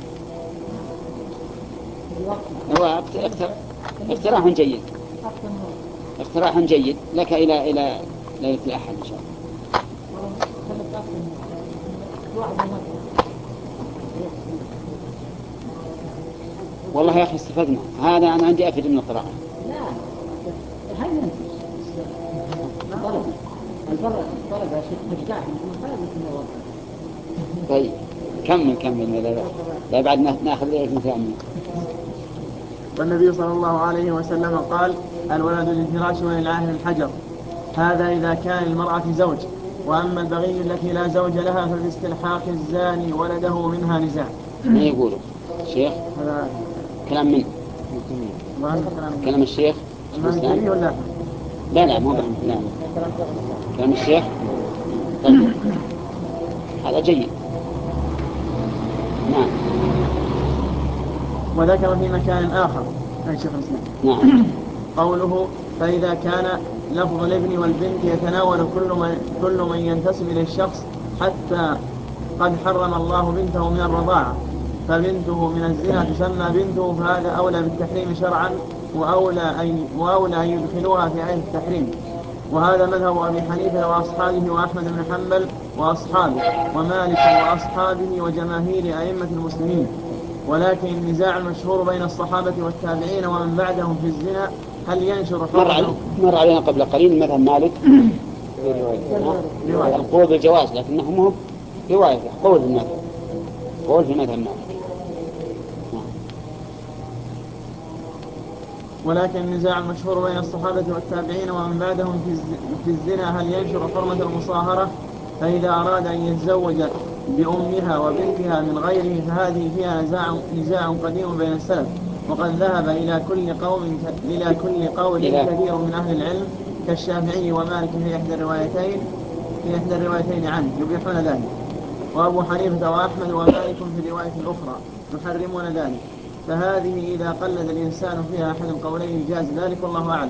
Speaker 1: هو اقتراح جيد، اقتراح جيد لك إلى إلى ليلة الأحد إن شاء الله. والله يا أخي استفدنا، هذا أنا عندي أفيد من القراءة.
Speaker 3: لا هل طلب الفرق طلب يا شيخ تفتح
Speaker 1: طيب كمل كمل لا لا بعد ناخذ ليلة ثانية.
Speaker 5: والنبي صلى الله عليه وسلم قال: الولد للفراش وللعاهر الحجر، هذا إذا كان المرأة زوج. وأما البغي التي لا زوج لها فباستلحاق الزاني ولده منها نزاع.
Speaker 1: ما يقوله شيخ؟
Speaker 5: هذا
Speaker 1: كلام من؟ كلام الشيخ؟
Speaker 5: المالكي ولا؟
Speaker 1: لا لا مو لا كلام الشيخ. طيب هذا جيد. نعم.
Speaker 5: وذكر في مكان آخر أي شيخ الإسلام.
Speaker 1: نعم.
Speaker 5: قوله: فإذا كان لفظ الابن والبنت يتناول كل من, كل من ينتسب إلى الشخص حتى قد حرم الله بنته من الرضاعة، فبنته من الزنا تسمى بنته، فهذا أولى بالتحريم شرعا وأولى أن, وأولى أن يدخلوها في عين التحريم. وهذا مذهب أبي حنيفة وأصحابه وأحمد بن حنبل وأصحابه ومالك وأصحابه وجماهير أئمة المسلمين. ولكن النزاع المشهور بين الصحابة والتابعين ومن بعدهم في الزنا هل ينشر
Speaker 1: مر, مر علينا قبل قليل مثل مالك القول بالجواز، لكنه مو رواية قول في المذهب، قول في مذهب مالك.
Speaker 5: ولكن النزاع المشهور بين الصحابة والتابعين ومن بعدهم في الزنا هل ينشر حرمة المصاهرة، فإذا أراد أن يتزوج بأمها وبنتها من غيره فهذه فيها نزاع, نزاع قديم بين السلف، وقد ذهب إلى كل قوم إلى كل قول كثير من أهل العلم كالشافعي ومالك في إحدى الروايتين في إحدى الروايتين عنه يبيحون ذلك، وأبو حنيفة وأحمد ومالك في الرواية الأخرى يحرمون ذلك. فهذه إذا قلد الإنسان فيها أحد القولين جاز ذلك والله أعلم.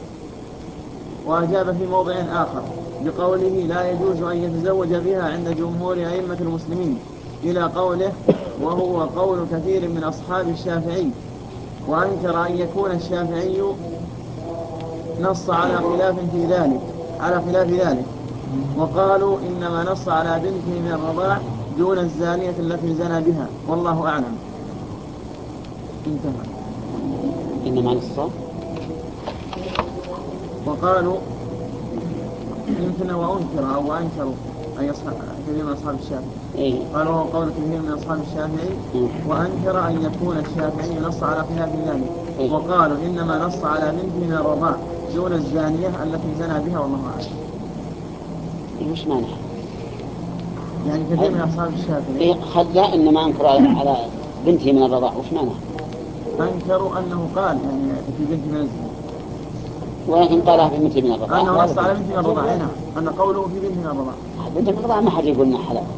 Speaker 5: وأجاب في موضع آخر بقوله: لا يجوز أن يتزوج بها عند جمهور أئمة المسلمين، إلى قوله: وهو قول كثير من أصحاب الشافعي. وأنكر أن يكون الشافعي نص على خلاف في ذلك على خلاف ذلك وقالوا إنما نص على بنته من الرضاع دون الزانية التي زنى بها، والله أعلم. انتهى.
Speaker 1: إنما نص.
Speaker 5: وقالوا يمكن وأنكر أو أنكروا أي أصحاب كثير من أصحاب الشافعي. قالوا هو قول كثير من أصحاب الشافعي. وأنكر أن يكون الشافعي نص على خلاف ذلك. وقالوا إنما نص على بنته من الرضاع دون الزانية التي زنى بها، والله أعلم.
Speaker 1: مش معنى
Speaker 5: يعني كثير من أصحاب الشافعي
Speaker 1: خذا إنما أنكر على بنته من الرضاع، وش معنى؟
Speaker 5: أنكروا أنه قال يعني في بنت من الزنا،
Speaker 1: ولكن قالها في بنت من الرضاعة.
Speaker 5: أنه نص على بنت من الرضاعة. هنا أن قوله في بنت من الرضاعة.
Speaker 1: بنت من الرضاعة ما حد يقول لنا حلال.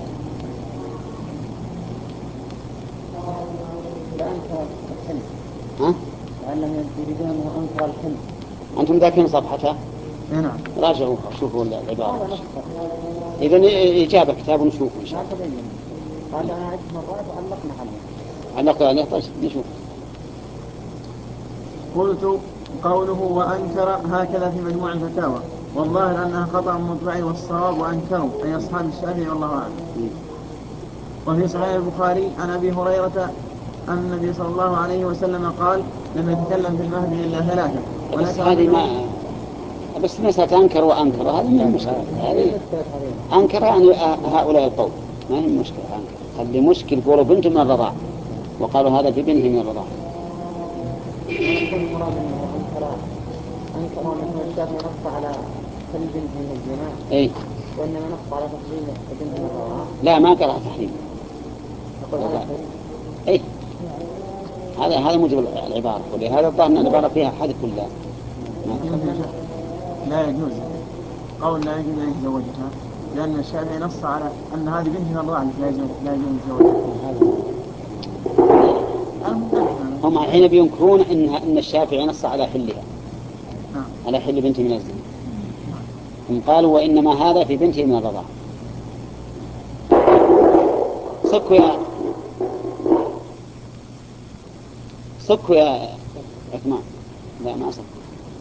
Speaker 3: أنكر الحلم.
Speaker 1: ها؟
Speaker 3: لأنهم يريدون أنه أنكر الحلم.
Speaker 1: أنتم ذاكرين صفحتها؟
Speaker 5: نعم.
Speaker 1: راجعوا شوفوا العبارة. إذن إجابة كتاب ونشوفه إن شاء الله.
Speaker 3: قال أنا عدت مرات وعلقنا عليه.
Speaker 1: علقنا عليه. طيب نشوف.
Speaker 5: قلت قوله وأنكر هكذا في مجموع الفتاوى، والظاهر أنها خطأ مطبع والصواب وأنكروا أي أصحاب الشافعي والله أعلم. وفي صحيح البخاري عن أبي هريرة أن النبي صلى الله عليه وسلم قال: لم يتكلم في المهد إلا ثلاثة.
Speaker 1: بس هذه ما بس مسألة أنكر وأنكر هذه ما هي مشكلة. هذه أنكر يعني هؤلاء القول ما هي مشكلة. أنكر خلي مشكل قولوا بنت من الرضاع وقالوا هذا في بنته من الرضاع.
Speaker 3: أنكر أنه الشافعي نص على كل بنت من الزنا.
Speaker 1: إيه.
Speaker 3: وإنما نص على تحريم بنت من الرضاعة.
Speaker 1: لا ما قرأ تحريم. إيه. هذا هذا موجب العبارة، ولهذا الظاهر أن العبارة فيها حذف كلها.
Speaker 5: لا يجوز قول لا يجوز أن يتزوجها، لأن الشافعي نص على أن هذه بنت من الرضاعة لا يجوز لا يجوز يتزوجها.
Speaker 1: هم الحين بينكرون إن إن الشافعي نص على حلها،
Speaker 5: نعم.
Speaker 1: على حل بنت من الزنا. هم قالوا وإنما هذا في بنته من الرضاعة. صكوا يا صكوا يا عثمان. لا ما صكوا.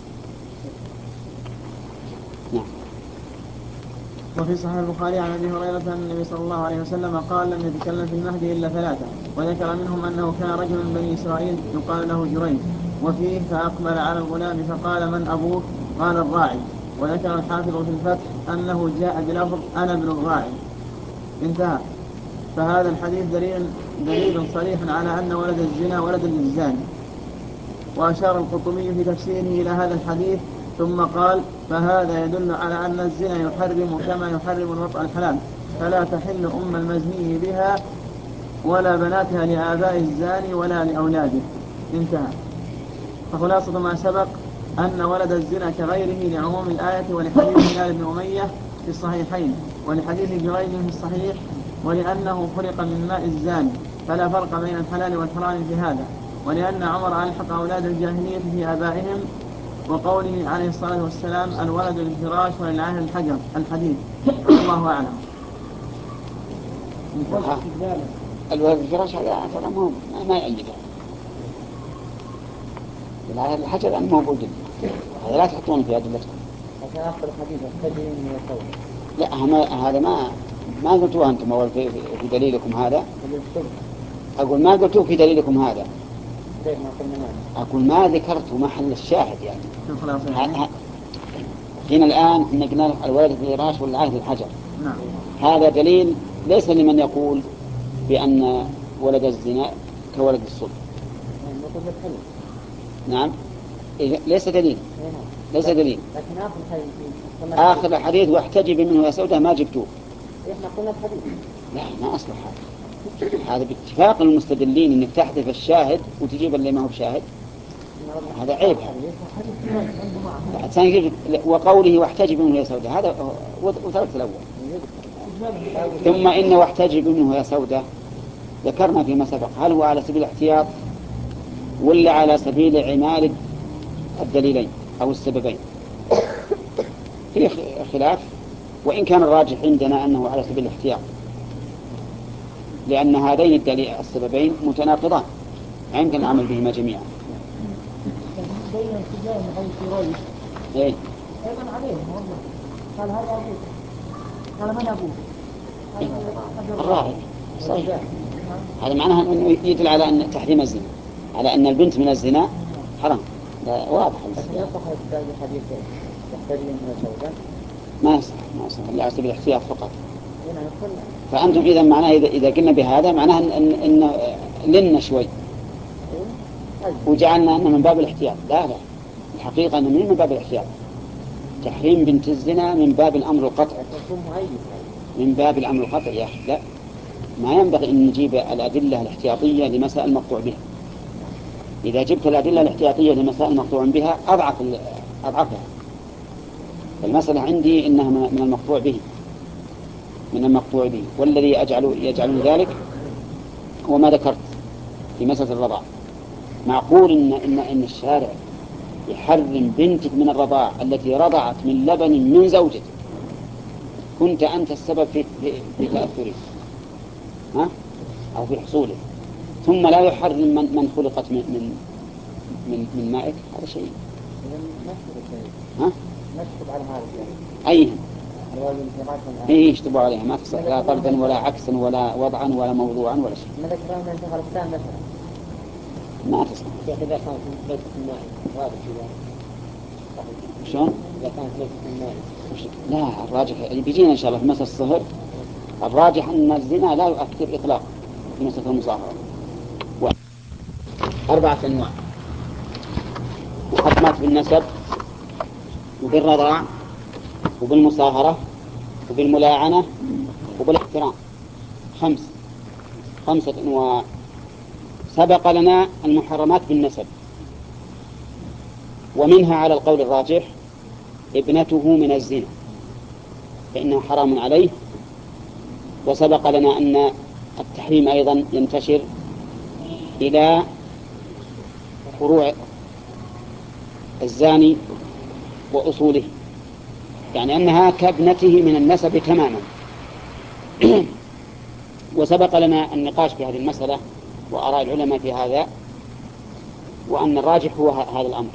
Speaker 1: نعم.
Speaker 5: وفي صحيح البخاري عن ابي هريره ان النبي صلى الله عليه وسلم قال لم يتكلم في المهد الا ثلاثه، وذكر منهم انه كان رجل من بني اسرائيل يقال له جريج، وفيه فاقبل على الغلام فقال من ابوك؟ قال الراعي. وذكر الحافظ في الفتح انه جاء بلفظ انا ابن الراعي. انتهى. فهذا الحديث دليل دليل صريح على ان ولد الزنا ولد للزاني. واشار القرطبي في تفسيره الى هذا الحديث ثم قال فهذا يدل على أن الزنا يحرم كما يحرم الوطأ الحلال، فلا تحل أم المزني بها ولا بناتها لآباء الزاني ولا لأولاده. انتهى. فخلاصة ما سبق أن ولد الزنا كغيره لعموم الآية ولحديث هلال بن أمية في الصحيحين ولحديث جريج في الصحيح، ولأنه خلق من ماء الزاني فلا فرق بين الحلال والحرام في هذا، ولأن عمر ألحق أولاد الجاهلية في آبائهم، وقوله عليه الصلاة والسلام الولد للفراش وللعهد الحجر الحديث. الله أعلم.
Speaker 1: الولد للفراش هذا ما ما يعجبه. العهد الحجر أنه موجود. هذا لا تحطون في أدلتكم.
Speaker 3: عشان أخذ الحديث تجري من الصوت.
Speaker 1: لا هذا ما ما قلتوها أنتم أول في, في دليلكم هذا. أقول ما قلتوه في دليلكم هذا. أقول ما ذكرت محل الشاهد يعني. هنا الآن إن قلنا الولد للفراش والعهد الحجر.
Speaker 5: نعم.
Speaker 1: هذا دليل ليس لمن يقول بأن ولد الزنا كولد الصلب. نعم. ليس دليل. ليس دليل. آخر الحديث واحتجب منه يا سودة ما جبتوه.
Speaker 3: إحنا قلنا الحديث.
Speaker 1: لا ما أصلح هذا. هذا باتفاق المستدلين إنك تحذف الشاهد وتجيب اللي ما هو بشاهد. هذا عيب. هذا. وقوله واحتجب منه يا سودة هذا وتركت الأول. ثم إن واحتجب منه يا سودة ذكرنا فيما سبق هل هو على سبيل الاحتياط ولا على سبيل عمال الدليلين أو السببين؟ في خلاف، وإن كان الراجح عندنا أنه على سبيل الاحتياط، لأن هذين الدليل السببين متناقضان لا يمكن العمل بهما جميعا.
Speaker 2: بين اتجاه حيث رأي
Speaker 1: إيه؟
Speaker 2: أيضا عليهم والله. قال هذا أبوك. قال من أبوك؟
Speaker 1: الراعي. صحيح. هذا معناه أنه يدل على أن تحريم الزنا، على أن البنت من الزنا حرام. لا واضح.
Speaker 3: الحديث يحتاج من الزوجة.
Speaker 1: ما يصح ما يصح إلا على سبيل الاحتياط فقط. فأنتم إذا معناه إذا إذا قلنا بهذا معناه إن إن لنا شوي وجعلنا أنه من باب الاحتياط. لا لا الحقيقة أنه من باب الاحتياط. تحريم بنت الزنا من باب الأمر القطع. من باب الأمر القطع يا أخي. لا ما ينبغي أن نجيب الأدلة الاحتياطية لمسائل مقطوع بها. إذا جبت الأدلة الاحتياطية لمسائل مقطوع بها أضعف أضعفها. المسألة عندي إنها من المقطوع به من المقطوع به والذي أجعل يجعل ذلك هو ما ذكرت في مسألة الرضاع. معقول إن إن إن الشارع يحرم بنتك من الرضاع التي رضعت من لبن من زوجتك كنت أنت السبب في في تأثره ها أو في حصوله، ثم لا يحرم من من خلقت من من من, من مائك؟ هذا شيء. ها؟
Speaker 3: نكتب على هذا
Speaker 1: أيهم إيه يشتبوا عليها ما تصح لا طردا ولا عكسا ولا وضعا ولا موضوعا ولا شيء.
Speaker 3: ما ذكرنا من شهر الثاني مثلا
Speaker 1: ما تصح.
Speaker 3: إذا كانت ليست الماء واضح كذا.
Speaker 1: شلون؟
Speaker 3: إذا كانت ليست الماء.
Speaker 1: لا الراجح بيجينا إن شاء الله في مسألة الصهر. الراجح أن الزنا لا يؤثر إطلاق في مسألة المصاهرة. أربعة أنواع محكمات بالنسب وبالرضاع وبالمصاهرة وبالملاعنة وبالاحترام. خمس خمسة أنواع. سبق لنا المحرمات بالنسب ومنها على القول الراجح ابنته من الزنا فإنه حرام عليه. وسبق لنا أن التحريم أيضا ينتشر إلى فروع الزاني وأصوله، يعني أنها كابنته من النسب تماما. وسبق لنا النقاش في هذه المسألة وآراء العلماء في هذا، وأن الراجح هو هذا الأمر.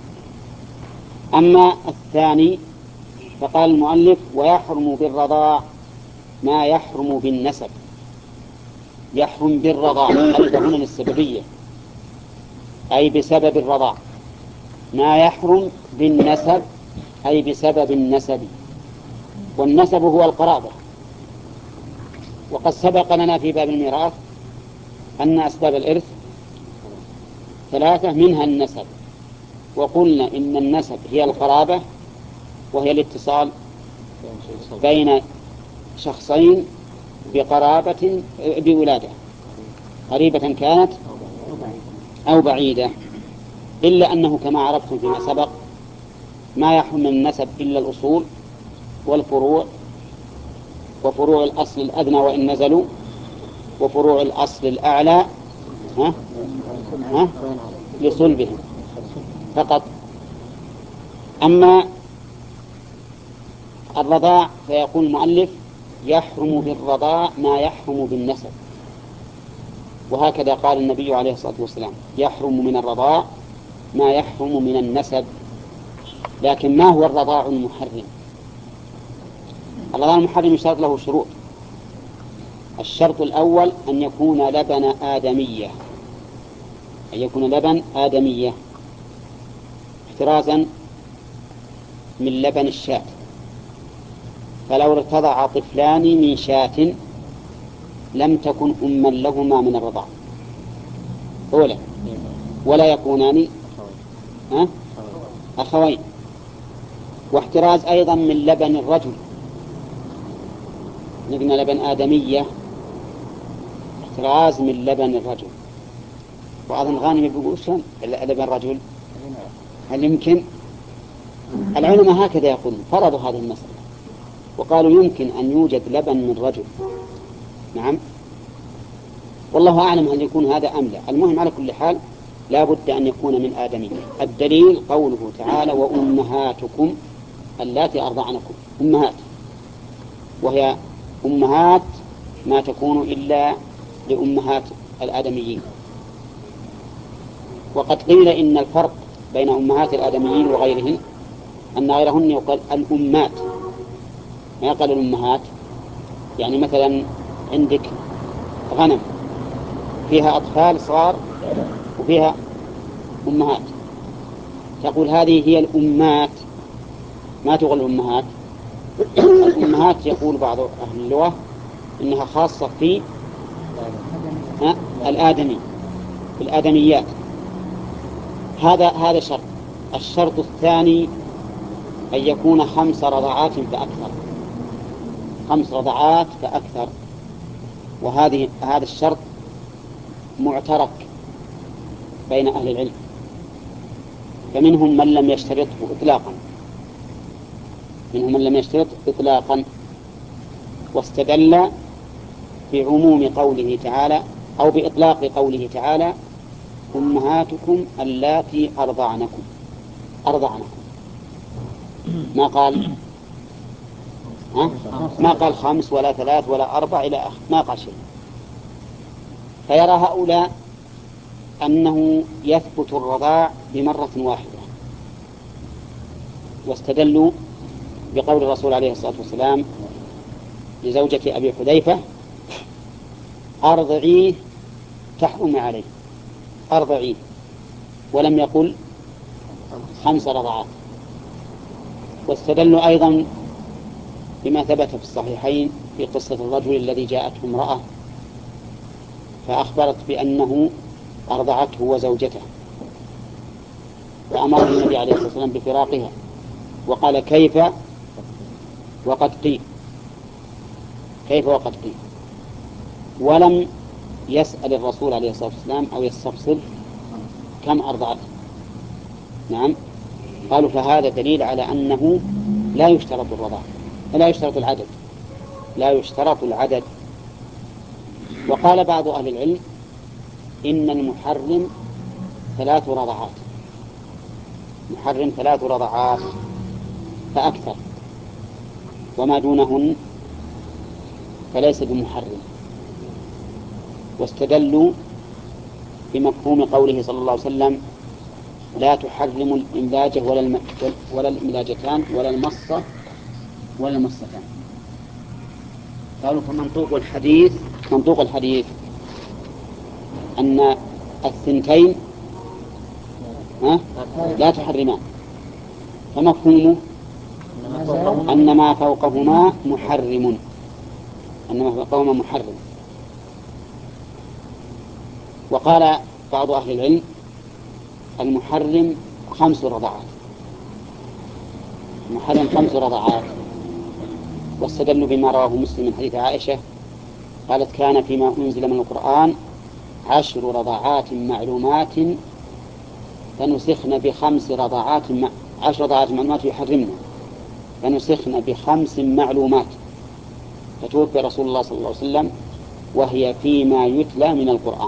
Speaker 1: أما الثاني فقال المؤلف: ويحرم بالرضاع ما يحرم بالنسب. يحرم بالرضاع ألف هنا للسببية، أي بسبب الرضاع. ما يحرم بالنسب أي بسبب النسب، والنسب هو القرابة. وقد سبق لنا في باب الميراث أن أسباب الإرث ثلاثة منها النسب، وقلنا إن النسب هي القرابة، وهي الاتصال بين شخصين بقرابة بولادة، قريبة كانت أو بعيدة، إلا أنه كما عرفتم فيما سبق ما يحرم من النسب إلا الأصول والفروع، وفروع الأصل الأدنى وإن نزلوا، وفروع الأصل الأعلى ها؟ ها؟ لصلبهم فقط. أما الرضاع فيقول المؤلف: يحرم بالرضاع ما يحرم بالنسب. وهكذا قال النبي عليه الصلاة والسلام: يحرم من الرضاع ما يحرم من النسب. لكن ما هو الرضاع المحرم؟ الرضاع المحرم يشترط له شروط. الشرط الأول أن يكون لبن آدمية، أن يكون لبن آدمية احترازا من لبن الشاة. فلو ارتضع طفلان من شاة لم تكن أما لهما من الرضاع أولا، ولا يكونان أه؟ أخوين. واحتراز أيضا من لبن الرجل، قلنا لبن آدمية احتراز من لبن الرجل. بعض الغانم يقول شلون لبن الرجل؟ هل يمكن؟ العلماء هكذا يقولون، فرضوا هذه المسألة وقالوا يمكن أن يوجد لبن من رجل. نعم، والله أعلم هل يكون هذا أم لا. المهم على كل حال لا بد أن يكون من آدمية. الدليل قوله تعالى: وأمهاتكم اللاتي أرضعنكم. أمهات، وهي أمهات ما تكون إلا لأمهات الآدميين. وقد قيل إن الفرق بين أمهات الآدميين وغيرهن أن غيرهن يقال الأمات، ما يقال الأمهات. يعني مثلا عندك غنم فيها أطفال صغار وفيها أمهات، تقول هذه هي الأمات، ما تقول الأمهات. الأمهات يقول بعض أهل اللغة إنها خاصة في الآدمي، في الآدميات. هذا هذا شرط. الشرط الثاني أن يكون خمس رضعات فأكثر، خمس رضعات فأكثر. وهذه هذا الشرط معترك بين أهل العلم، فمنهم من لم يشترطه إطلاقا، منهم من لم يشترط إطلاقا، واستدل بعموم قوله تعالى أو بإطلاق قوله تعالى: أمهاتكم اللاتي أرضعنكم. أرضعنكم ما قال ها؟ ما قال خمس ولا ثلاث ولا أربع إلى آخر، ما قال شيء. فيرى هؤلاء أنه يثبت الرضاع بمرة واحدة، واستدلوا بقول الرسول عليه الصلاة والسلام لزوجة أبي حذيفة: أرضعيه تحرم عليه، أرضعيه، ولم يقل خمس رضعات. واستدلوا أيضا بما ثبت في الصحيحين في قصة الرجل الذي جاءته امرأة فأخبرت بأنه أرضعته وزوجته، فأمر النبي عليه الصلاة والسلام بفراقها، وقال: كيف وقد قيل، كيف وقد قيل. ولم يسأل الرسول عليه الصلاة والسلام أو يستفصل كم أرضعته. نعم، قالوا فهذا دليل على أنه لا يشترط الرضاع، لا يشترط العدد، لا يشترط العدد. وقال بعض أهل العلم إن المحرم ثلاث رضعات، محرم ثلاث رضعات فأكثر، وما دونهن فليس بمحرم. واستدلوا بمفهوم قوله صلى الله عليه وسلم: لا تحرم الإملاجة ولا الم... ولا الإملاجتان ولا المصة ولا المصتان. قالوا فمنطوق الحديث منطوق الحديث أن الثنتين ها لا تحرمان، فمفهومه أن ما فوقهما محرم، أن ما فوقهما محرم. وقال بعض أهل العلم: المحرم خمس رضعات، المحرم خمس رضعات. واستدلوا بما رواه مسلم من حديث عائشة قالت: كان فيما أنزل من القرآن عشر رضعات معلومات فنسخن بخمس رضعات عشر رضعات معلومات يحرمنا فنسخن بخمس معلومات، فتوفي رسول الله صلى الله عليه وسلم وهي فيما يتلى من القرآن.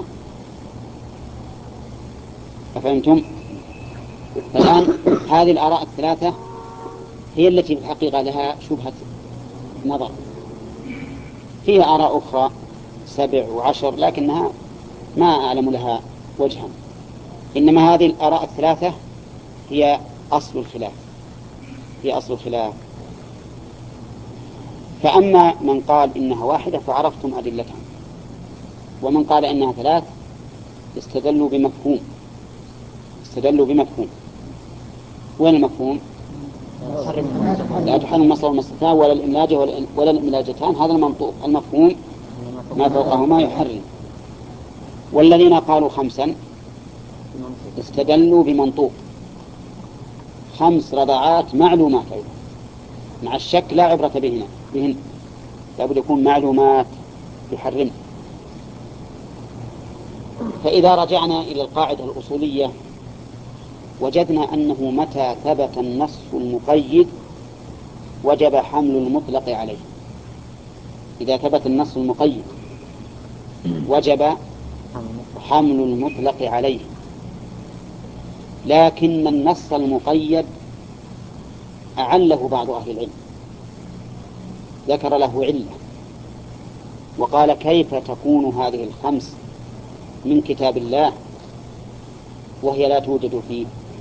Speaker 1: أفهمتم؟ الآن هذه الآراء الثلاثة هي التي في الحقيقة لها شبهة نظر. فيها آراء أخرى سبع وعشر لكنها ما أعلم لها وجها، إنما هذه الآراء الثلاثة هي أصل الخلاف هي أصل الخلاف. فأما من قال إنها واحدة فعرفتم أدلتها، ومن قال إنها ثلاث استدلوا بمفهوم استدلوا بمفهوم وين المفهوم؟ لا تحرم المصر والمصرتان ولا الإملاجة ولا الإملاجتان، هذا المنطوق. المفهوم ما فوقهما يحرم. والذين قالوا خمسا استدلوا بمنطوق خمس رضعات معلومات أيضا، مع الشك لا عبرة بهن بهن لابد يكون معلومات يحرم. فإذا رجعنا إلى القاعدة الأصولية وجدنا أنه متى ثبت النص المقيد وجب حمل المطلق عليه. إذا ثبت النص المقيد وجب حمل المطلق عليه، لكن النص المقيد أعله بعض أهل العلم، ذكر له علة وقال: كيف تكون هذه الخمس من كتاب الله وهي لا توجد فيه؟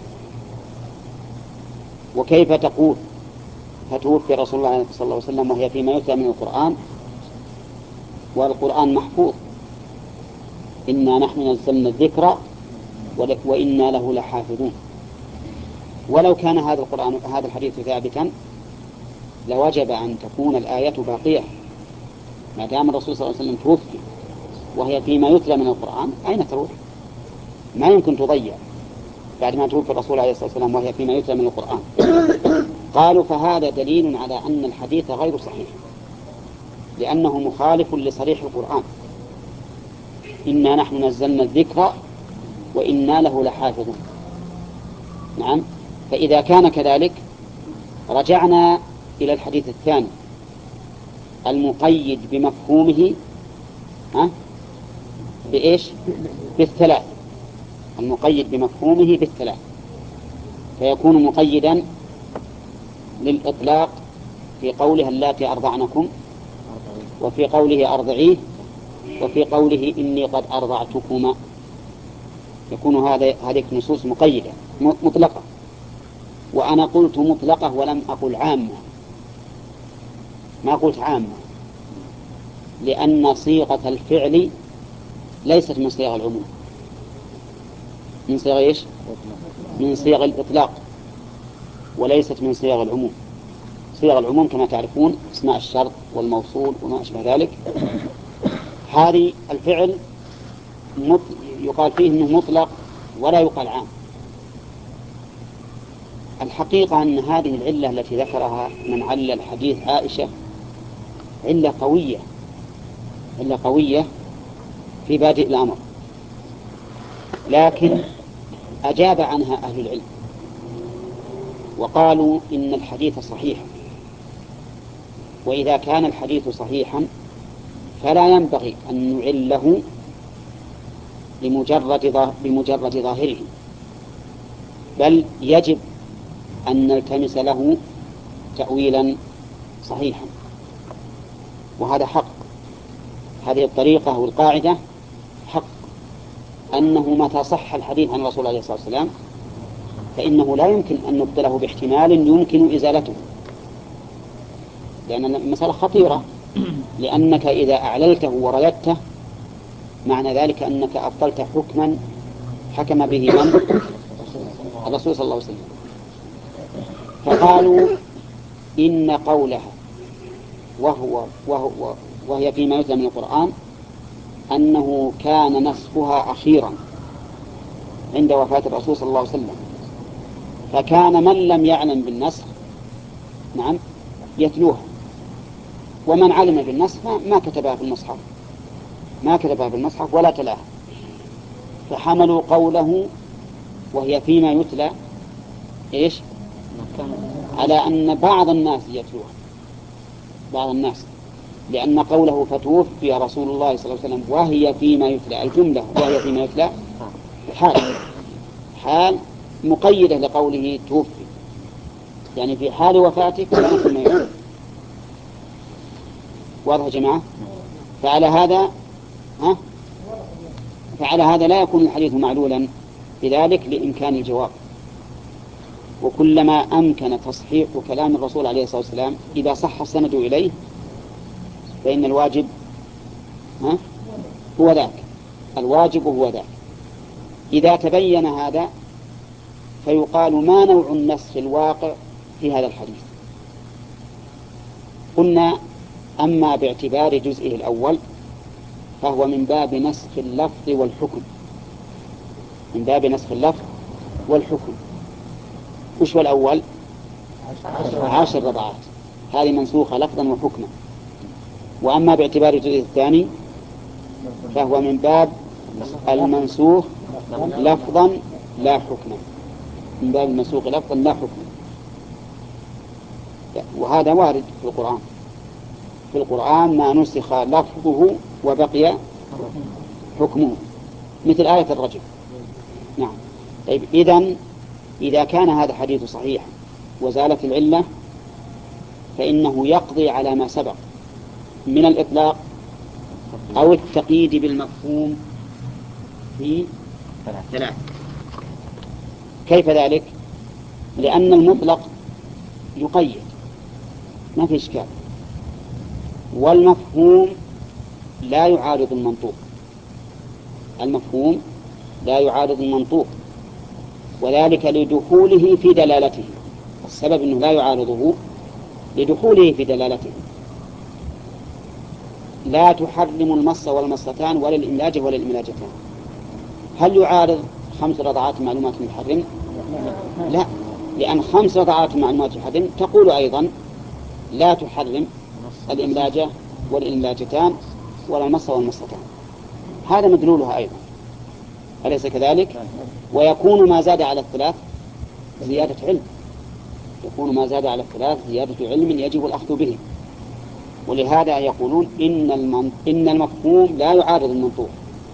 Speaker 1: وكيف تقول فتوفي رسول الله صلى الله عليه وسلم وهي فيما يتلى من القرآن والقرآن محفوظ؟ إنا نحن نزلنا الذكر وإنا له لحافظون. ولو كان هذا القرآن هذا الحديث ثابتا لوجب أن تكون الآية باقية، ما دام الرسول صلى الله عليه وسلم توفي وهي فيما يتلى من القرآن، أين تروح؟ ما يمكن تضيع بعد ما توفي الرسول عليه الصلاة والسلام وهي فيما يتلى من القرآن. قالوا: فهذا دليل على أن الحديث غير صحيح، لأنه مخالف لصريح القرآن: إنا نحن نزلنا الذكر وإنا له لحافظون. نعم. فإذا كان كذلك رجعنا إلى الحديث الثاني المقيد بمفهومه ها بإيش؟ بالثلاث، المقيد بمفهومه بالثلاث، فيكون مقيدا للإطلاق في قوله اللاتي أرضعنكم، وفي قوله أرضعيه، وفي قوله إني قد أرضعتكما. يكون هذا هذه نصوص مقيدة مطلقة. وأنا قلت مطلقة ولم أقل عامة، ما قلت عامة، لأن صيغة الفعل ليست من صيغ العموم، من صيغ إيش؟ من صيغ الإطلاق، وليست من صيغ العموم. صيغ العموم كما تعرفون اسماء الشرط والموصول وما أشبه ذلك. هذه الفعل يقال فيه أنه مطلق ولا يقال عام. الحقيقة أن هذه العلة التي ذكرها من علل حديث عائشة علة قوية علة قوية في بادئ الأمر، لكن أجاب عنها أهل العلم وقالوا إن الحديث صحيح، وإذا كان الحديث صحيحا فلا ينبغي أن نعله بمجرد بمجرد ظاهره، بل يجب أن نلتمس له تأويلا صحيحا، وهذا حق. هذه الطريقة والقاعدة حق، أنه متى صح الحديث عن الرسول عليه الصلاة والسلام فإنه لا يمكن أن نبطله باحتمال يمكن إزالته، لأن المسألة خطيرة، لأنك إذا أعللته ورددته معنى ذلك أنك أبطلت حكما حكم به من؟ الرسول صلى الله عليه وسلم. فقالوا إن قولها وهو, وهو وهي فيما يتلى من القرآن أنه كان نسخها أخيرا عند وفاة الرسول صلى الله عليه وسلم، فكان من لم يعلم بالنسخ نعم يتلوها، ومن علم بالنسخ ما كتبها في المصحف ما كتبها في المصحف ولا تلاها، فحملوا قوله وهي فيما يتلى إيش؟ على أن بعض الناس يتلوها، بعض الناس، لأن قوله فتوفي رسول الله صلى الله عليه وسلم وهي فيما يتلى، الجملة وهي فيما يتلى حال حال مقيدة لقوله توفي، يعني في حال وفاتك كان فيما يتلى. واضح يا جماعة؟ فعلى هذا ها؟ فعلى هذا لا يكون الحديث معلولا بذلك لإمكان الجواب، وكلما أمكن تصحيح كلام الرسول عليه الصلاة والسلام إذا صح السند إليه فإن الواجب ها؟ هو ذاك، الواجب هو ذاك. إذا تبين هذا فيقال ما نوع النسخ الواقع في هذا الحديث؟ قلنا أما باعتبار جزئه الأول فهو من باب نسخ اللفظ والحكم، من باب نسخ اللفظ والحكم. وش هو الأول؟ عشر رضعات، هذه منسوخة لفظا وحكما. وأما باعتبار الجزء الثاني فهو من باب المنسوخ لفظا لا حكما، من باب المنسوخ لفظا لا حكما. وهذا وارد في القرآن، في القرآن ما نسخ لفظه وبقي حكمه، مثل آية الرجل. نعم. طيب إذن إذا كان هذا حديث صحيح وزالت العلة فإنه يقضي على ما سبق من الإطلاق أو التقييد بالمفهوم في ثلاث. كيف ذلك؟ لأن المطلق يقيد ما في إشكال، والمفهوم لا يعارض المنطوق، المفهوم لا يعارض المنطوق، وذلك لدخوله في دلالته. السبب أنه لا يعارضه لدخوله في دلالته. لا تحرم المص والمصتان ولا الإملاجة ولا الإملاجتان. هل يعارض خمس رضعات معلومات يحرم؟ لا، لأن خمس رضعات معلومات يحرم تقول أيضا لا تحرم الإملاجة والإملاجتان ولا المص والمصتان، هذا مدلولها أيضا، أليس كذلك؟ ويكون ما زاد على الثلاث زيادة علم، يكون ما زاد على الثلاث زيادة علم يجب الأخذ به. ولهذا يقولون إن, المن... إن المفهوم لا يعارض المنطوق.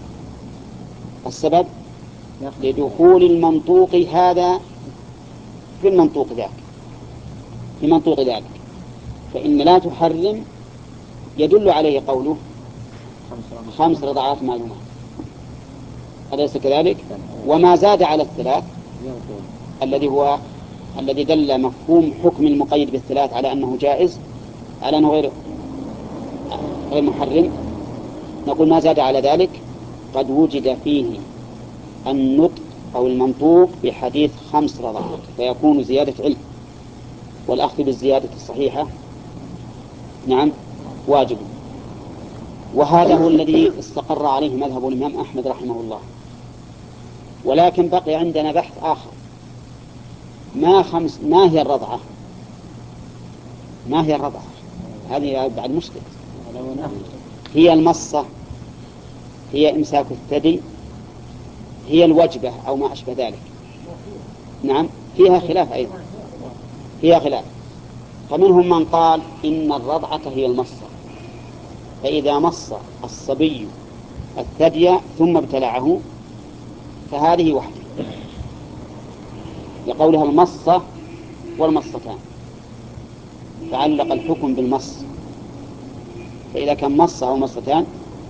Speaker 1: السبب لدخول المنطوق هذا في المنطوق ذاك، في منطوق ذلك. فإن لا تحرم يدل عليه قوله خمس رضعات معلومات، أليس كذلك؟ وما زاد على الثلاث الذي هو الذي دل مفهوم حكم المقيد بالثلاث على أنه جائز، على أنه غير غير محرم، نقول ما زاد على ذلك قد وجد فيه النطق أو المنطوق بحديث خمس رضعات، فيكون زيادة علم، والأخذ بالزيادة الصحيحة نعم واجب. وهذا هو الذي استقر عليه مذهب الإمام أحمد رحمه الله. ولكن بقي عندنا بحث آخر، ما خمس ما هي الرضعة؟ ما هي الرضعة؟ هذه بعد مشكلة. هي المصة، هي إمساك الثدي، هي الوجبة أو ما أشبه ذلك. نعم فيها خلاف أيضا، فيها خلاف. فمنهم من قال إن الرضعة هي المصة، فإذا مص الصبي الثدي ثم ابتلعه فهذه وحده. لقولها المصة والمصتان، تعلق الحكم بالمص، فإذا كان مصة أو مصتان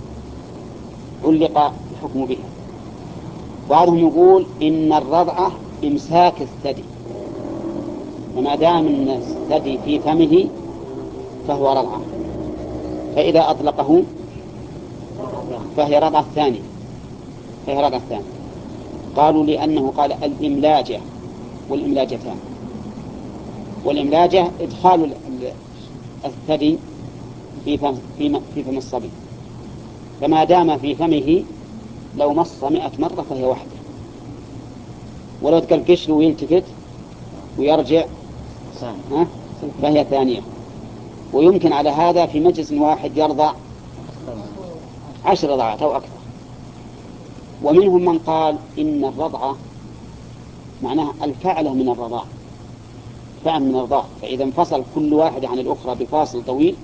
Speaker 1: علق الحكم بها. بعضهم يقول إن الرضعة إمساك الثدي، وما دام أن الثدي في فمه فهو رضعة، فإذا أطلقه فهي رضعة الثانية فهي رضعة الثانية. قالوا لأنه قال الإملاجة والإملاجتان، والإملاجة إدخال الثدي في فم في فم الصبي، فما دام في فمه لو مص مئة مرة فهي واحدة، ولو تقل قشر ويلتفت ويرجع فهي ثانية. ويمكن على هذا في مجلس واحد يرضع عشر رضعات أو أكثر. ومنهم من قال إن الرضعة معناها الفعلة من الرضاع، فعل من الرضاع، فإذا انفصل كل واحد عن الأخرى بفاصل طويل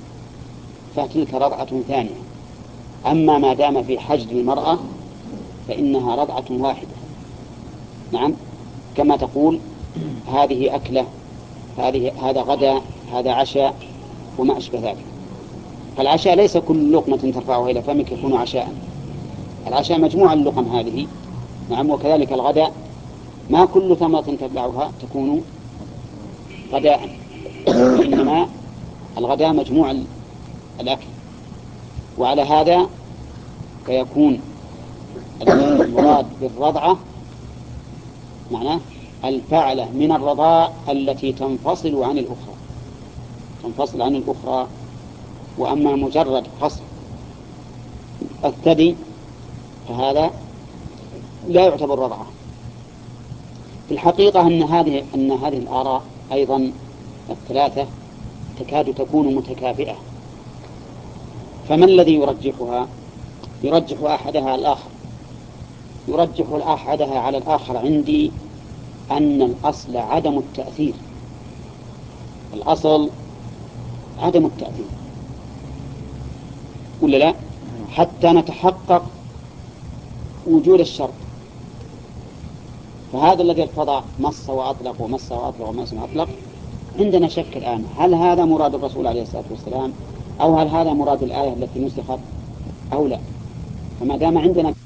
Speaker 1: فتلك رضعة ثانية. أما ما دام في حجر المرأة فإنها رضعة واحدة. نعم، كما تقول هذه أكلة، هذه هذا غدا، هذا عشاء، وما أشبه ذلك. فالعشاء ليس كل لقمة ترفعها إلى فمك يكون عشاء، العشاء مجموع اللقم هذه. نعم، وكذلك الغداء ما كل ثمرة تبلعها تكون غداء، إنما الغداء مجموع الأكل. وعلى هذا فيكون المراد بالرضعة معناه الفعلة من الرضاء التي تنفصل عن الأخرى تنفصل عن الأخرى. وأما مجرد فصل الثدي فهذا لا يعتبر رضعة. في الحقيقة أن هذه أن هذه الآراء أيضا الثلاثة تكاد تكون متكافئة، فما الذي يرجحها؟ يرجح أحدها على الآخر يرجح أحدها على الآخر عندي أن الأصل عدم التأثير الأصل عدم التأثير ولا لا؟ حتى نتحقق وجود الشرط. فهذا الذي ارتضى مص وأطلق ومص وأطلق ومص وأطلق، عندنا شك الآن هل هذا مراد الرسول عليه الصلاة والسلام أو هل هذا مراد الآية التي نسخت أو لا. فما دام عندنا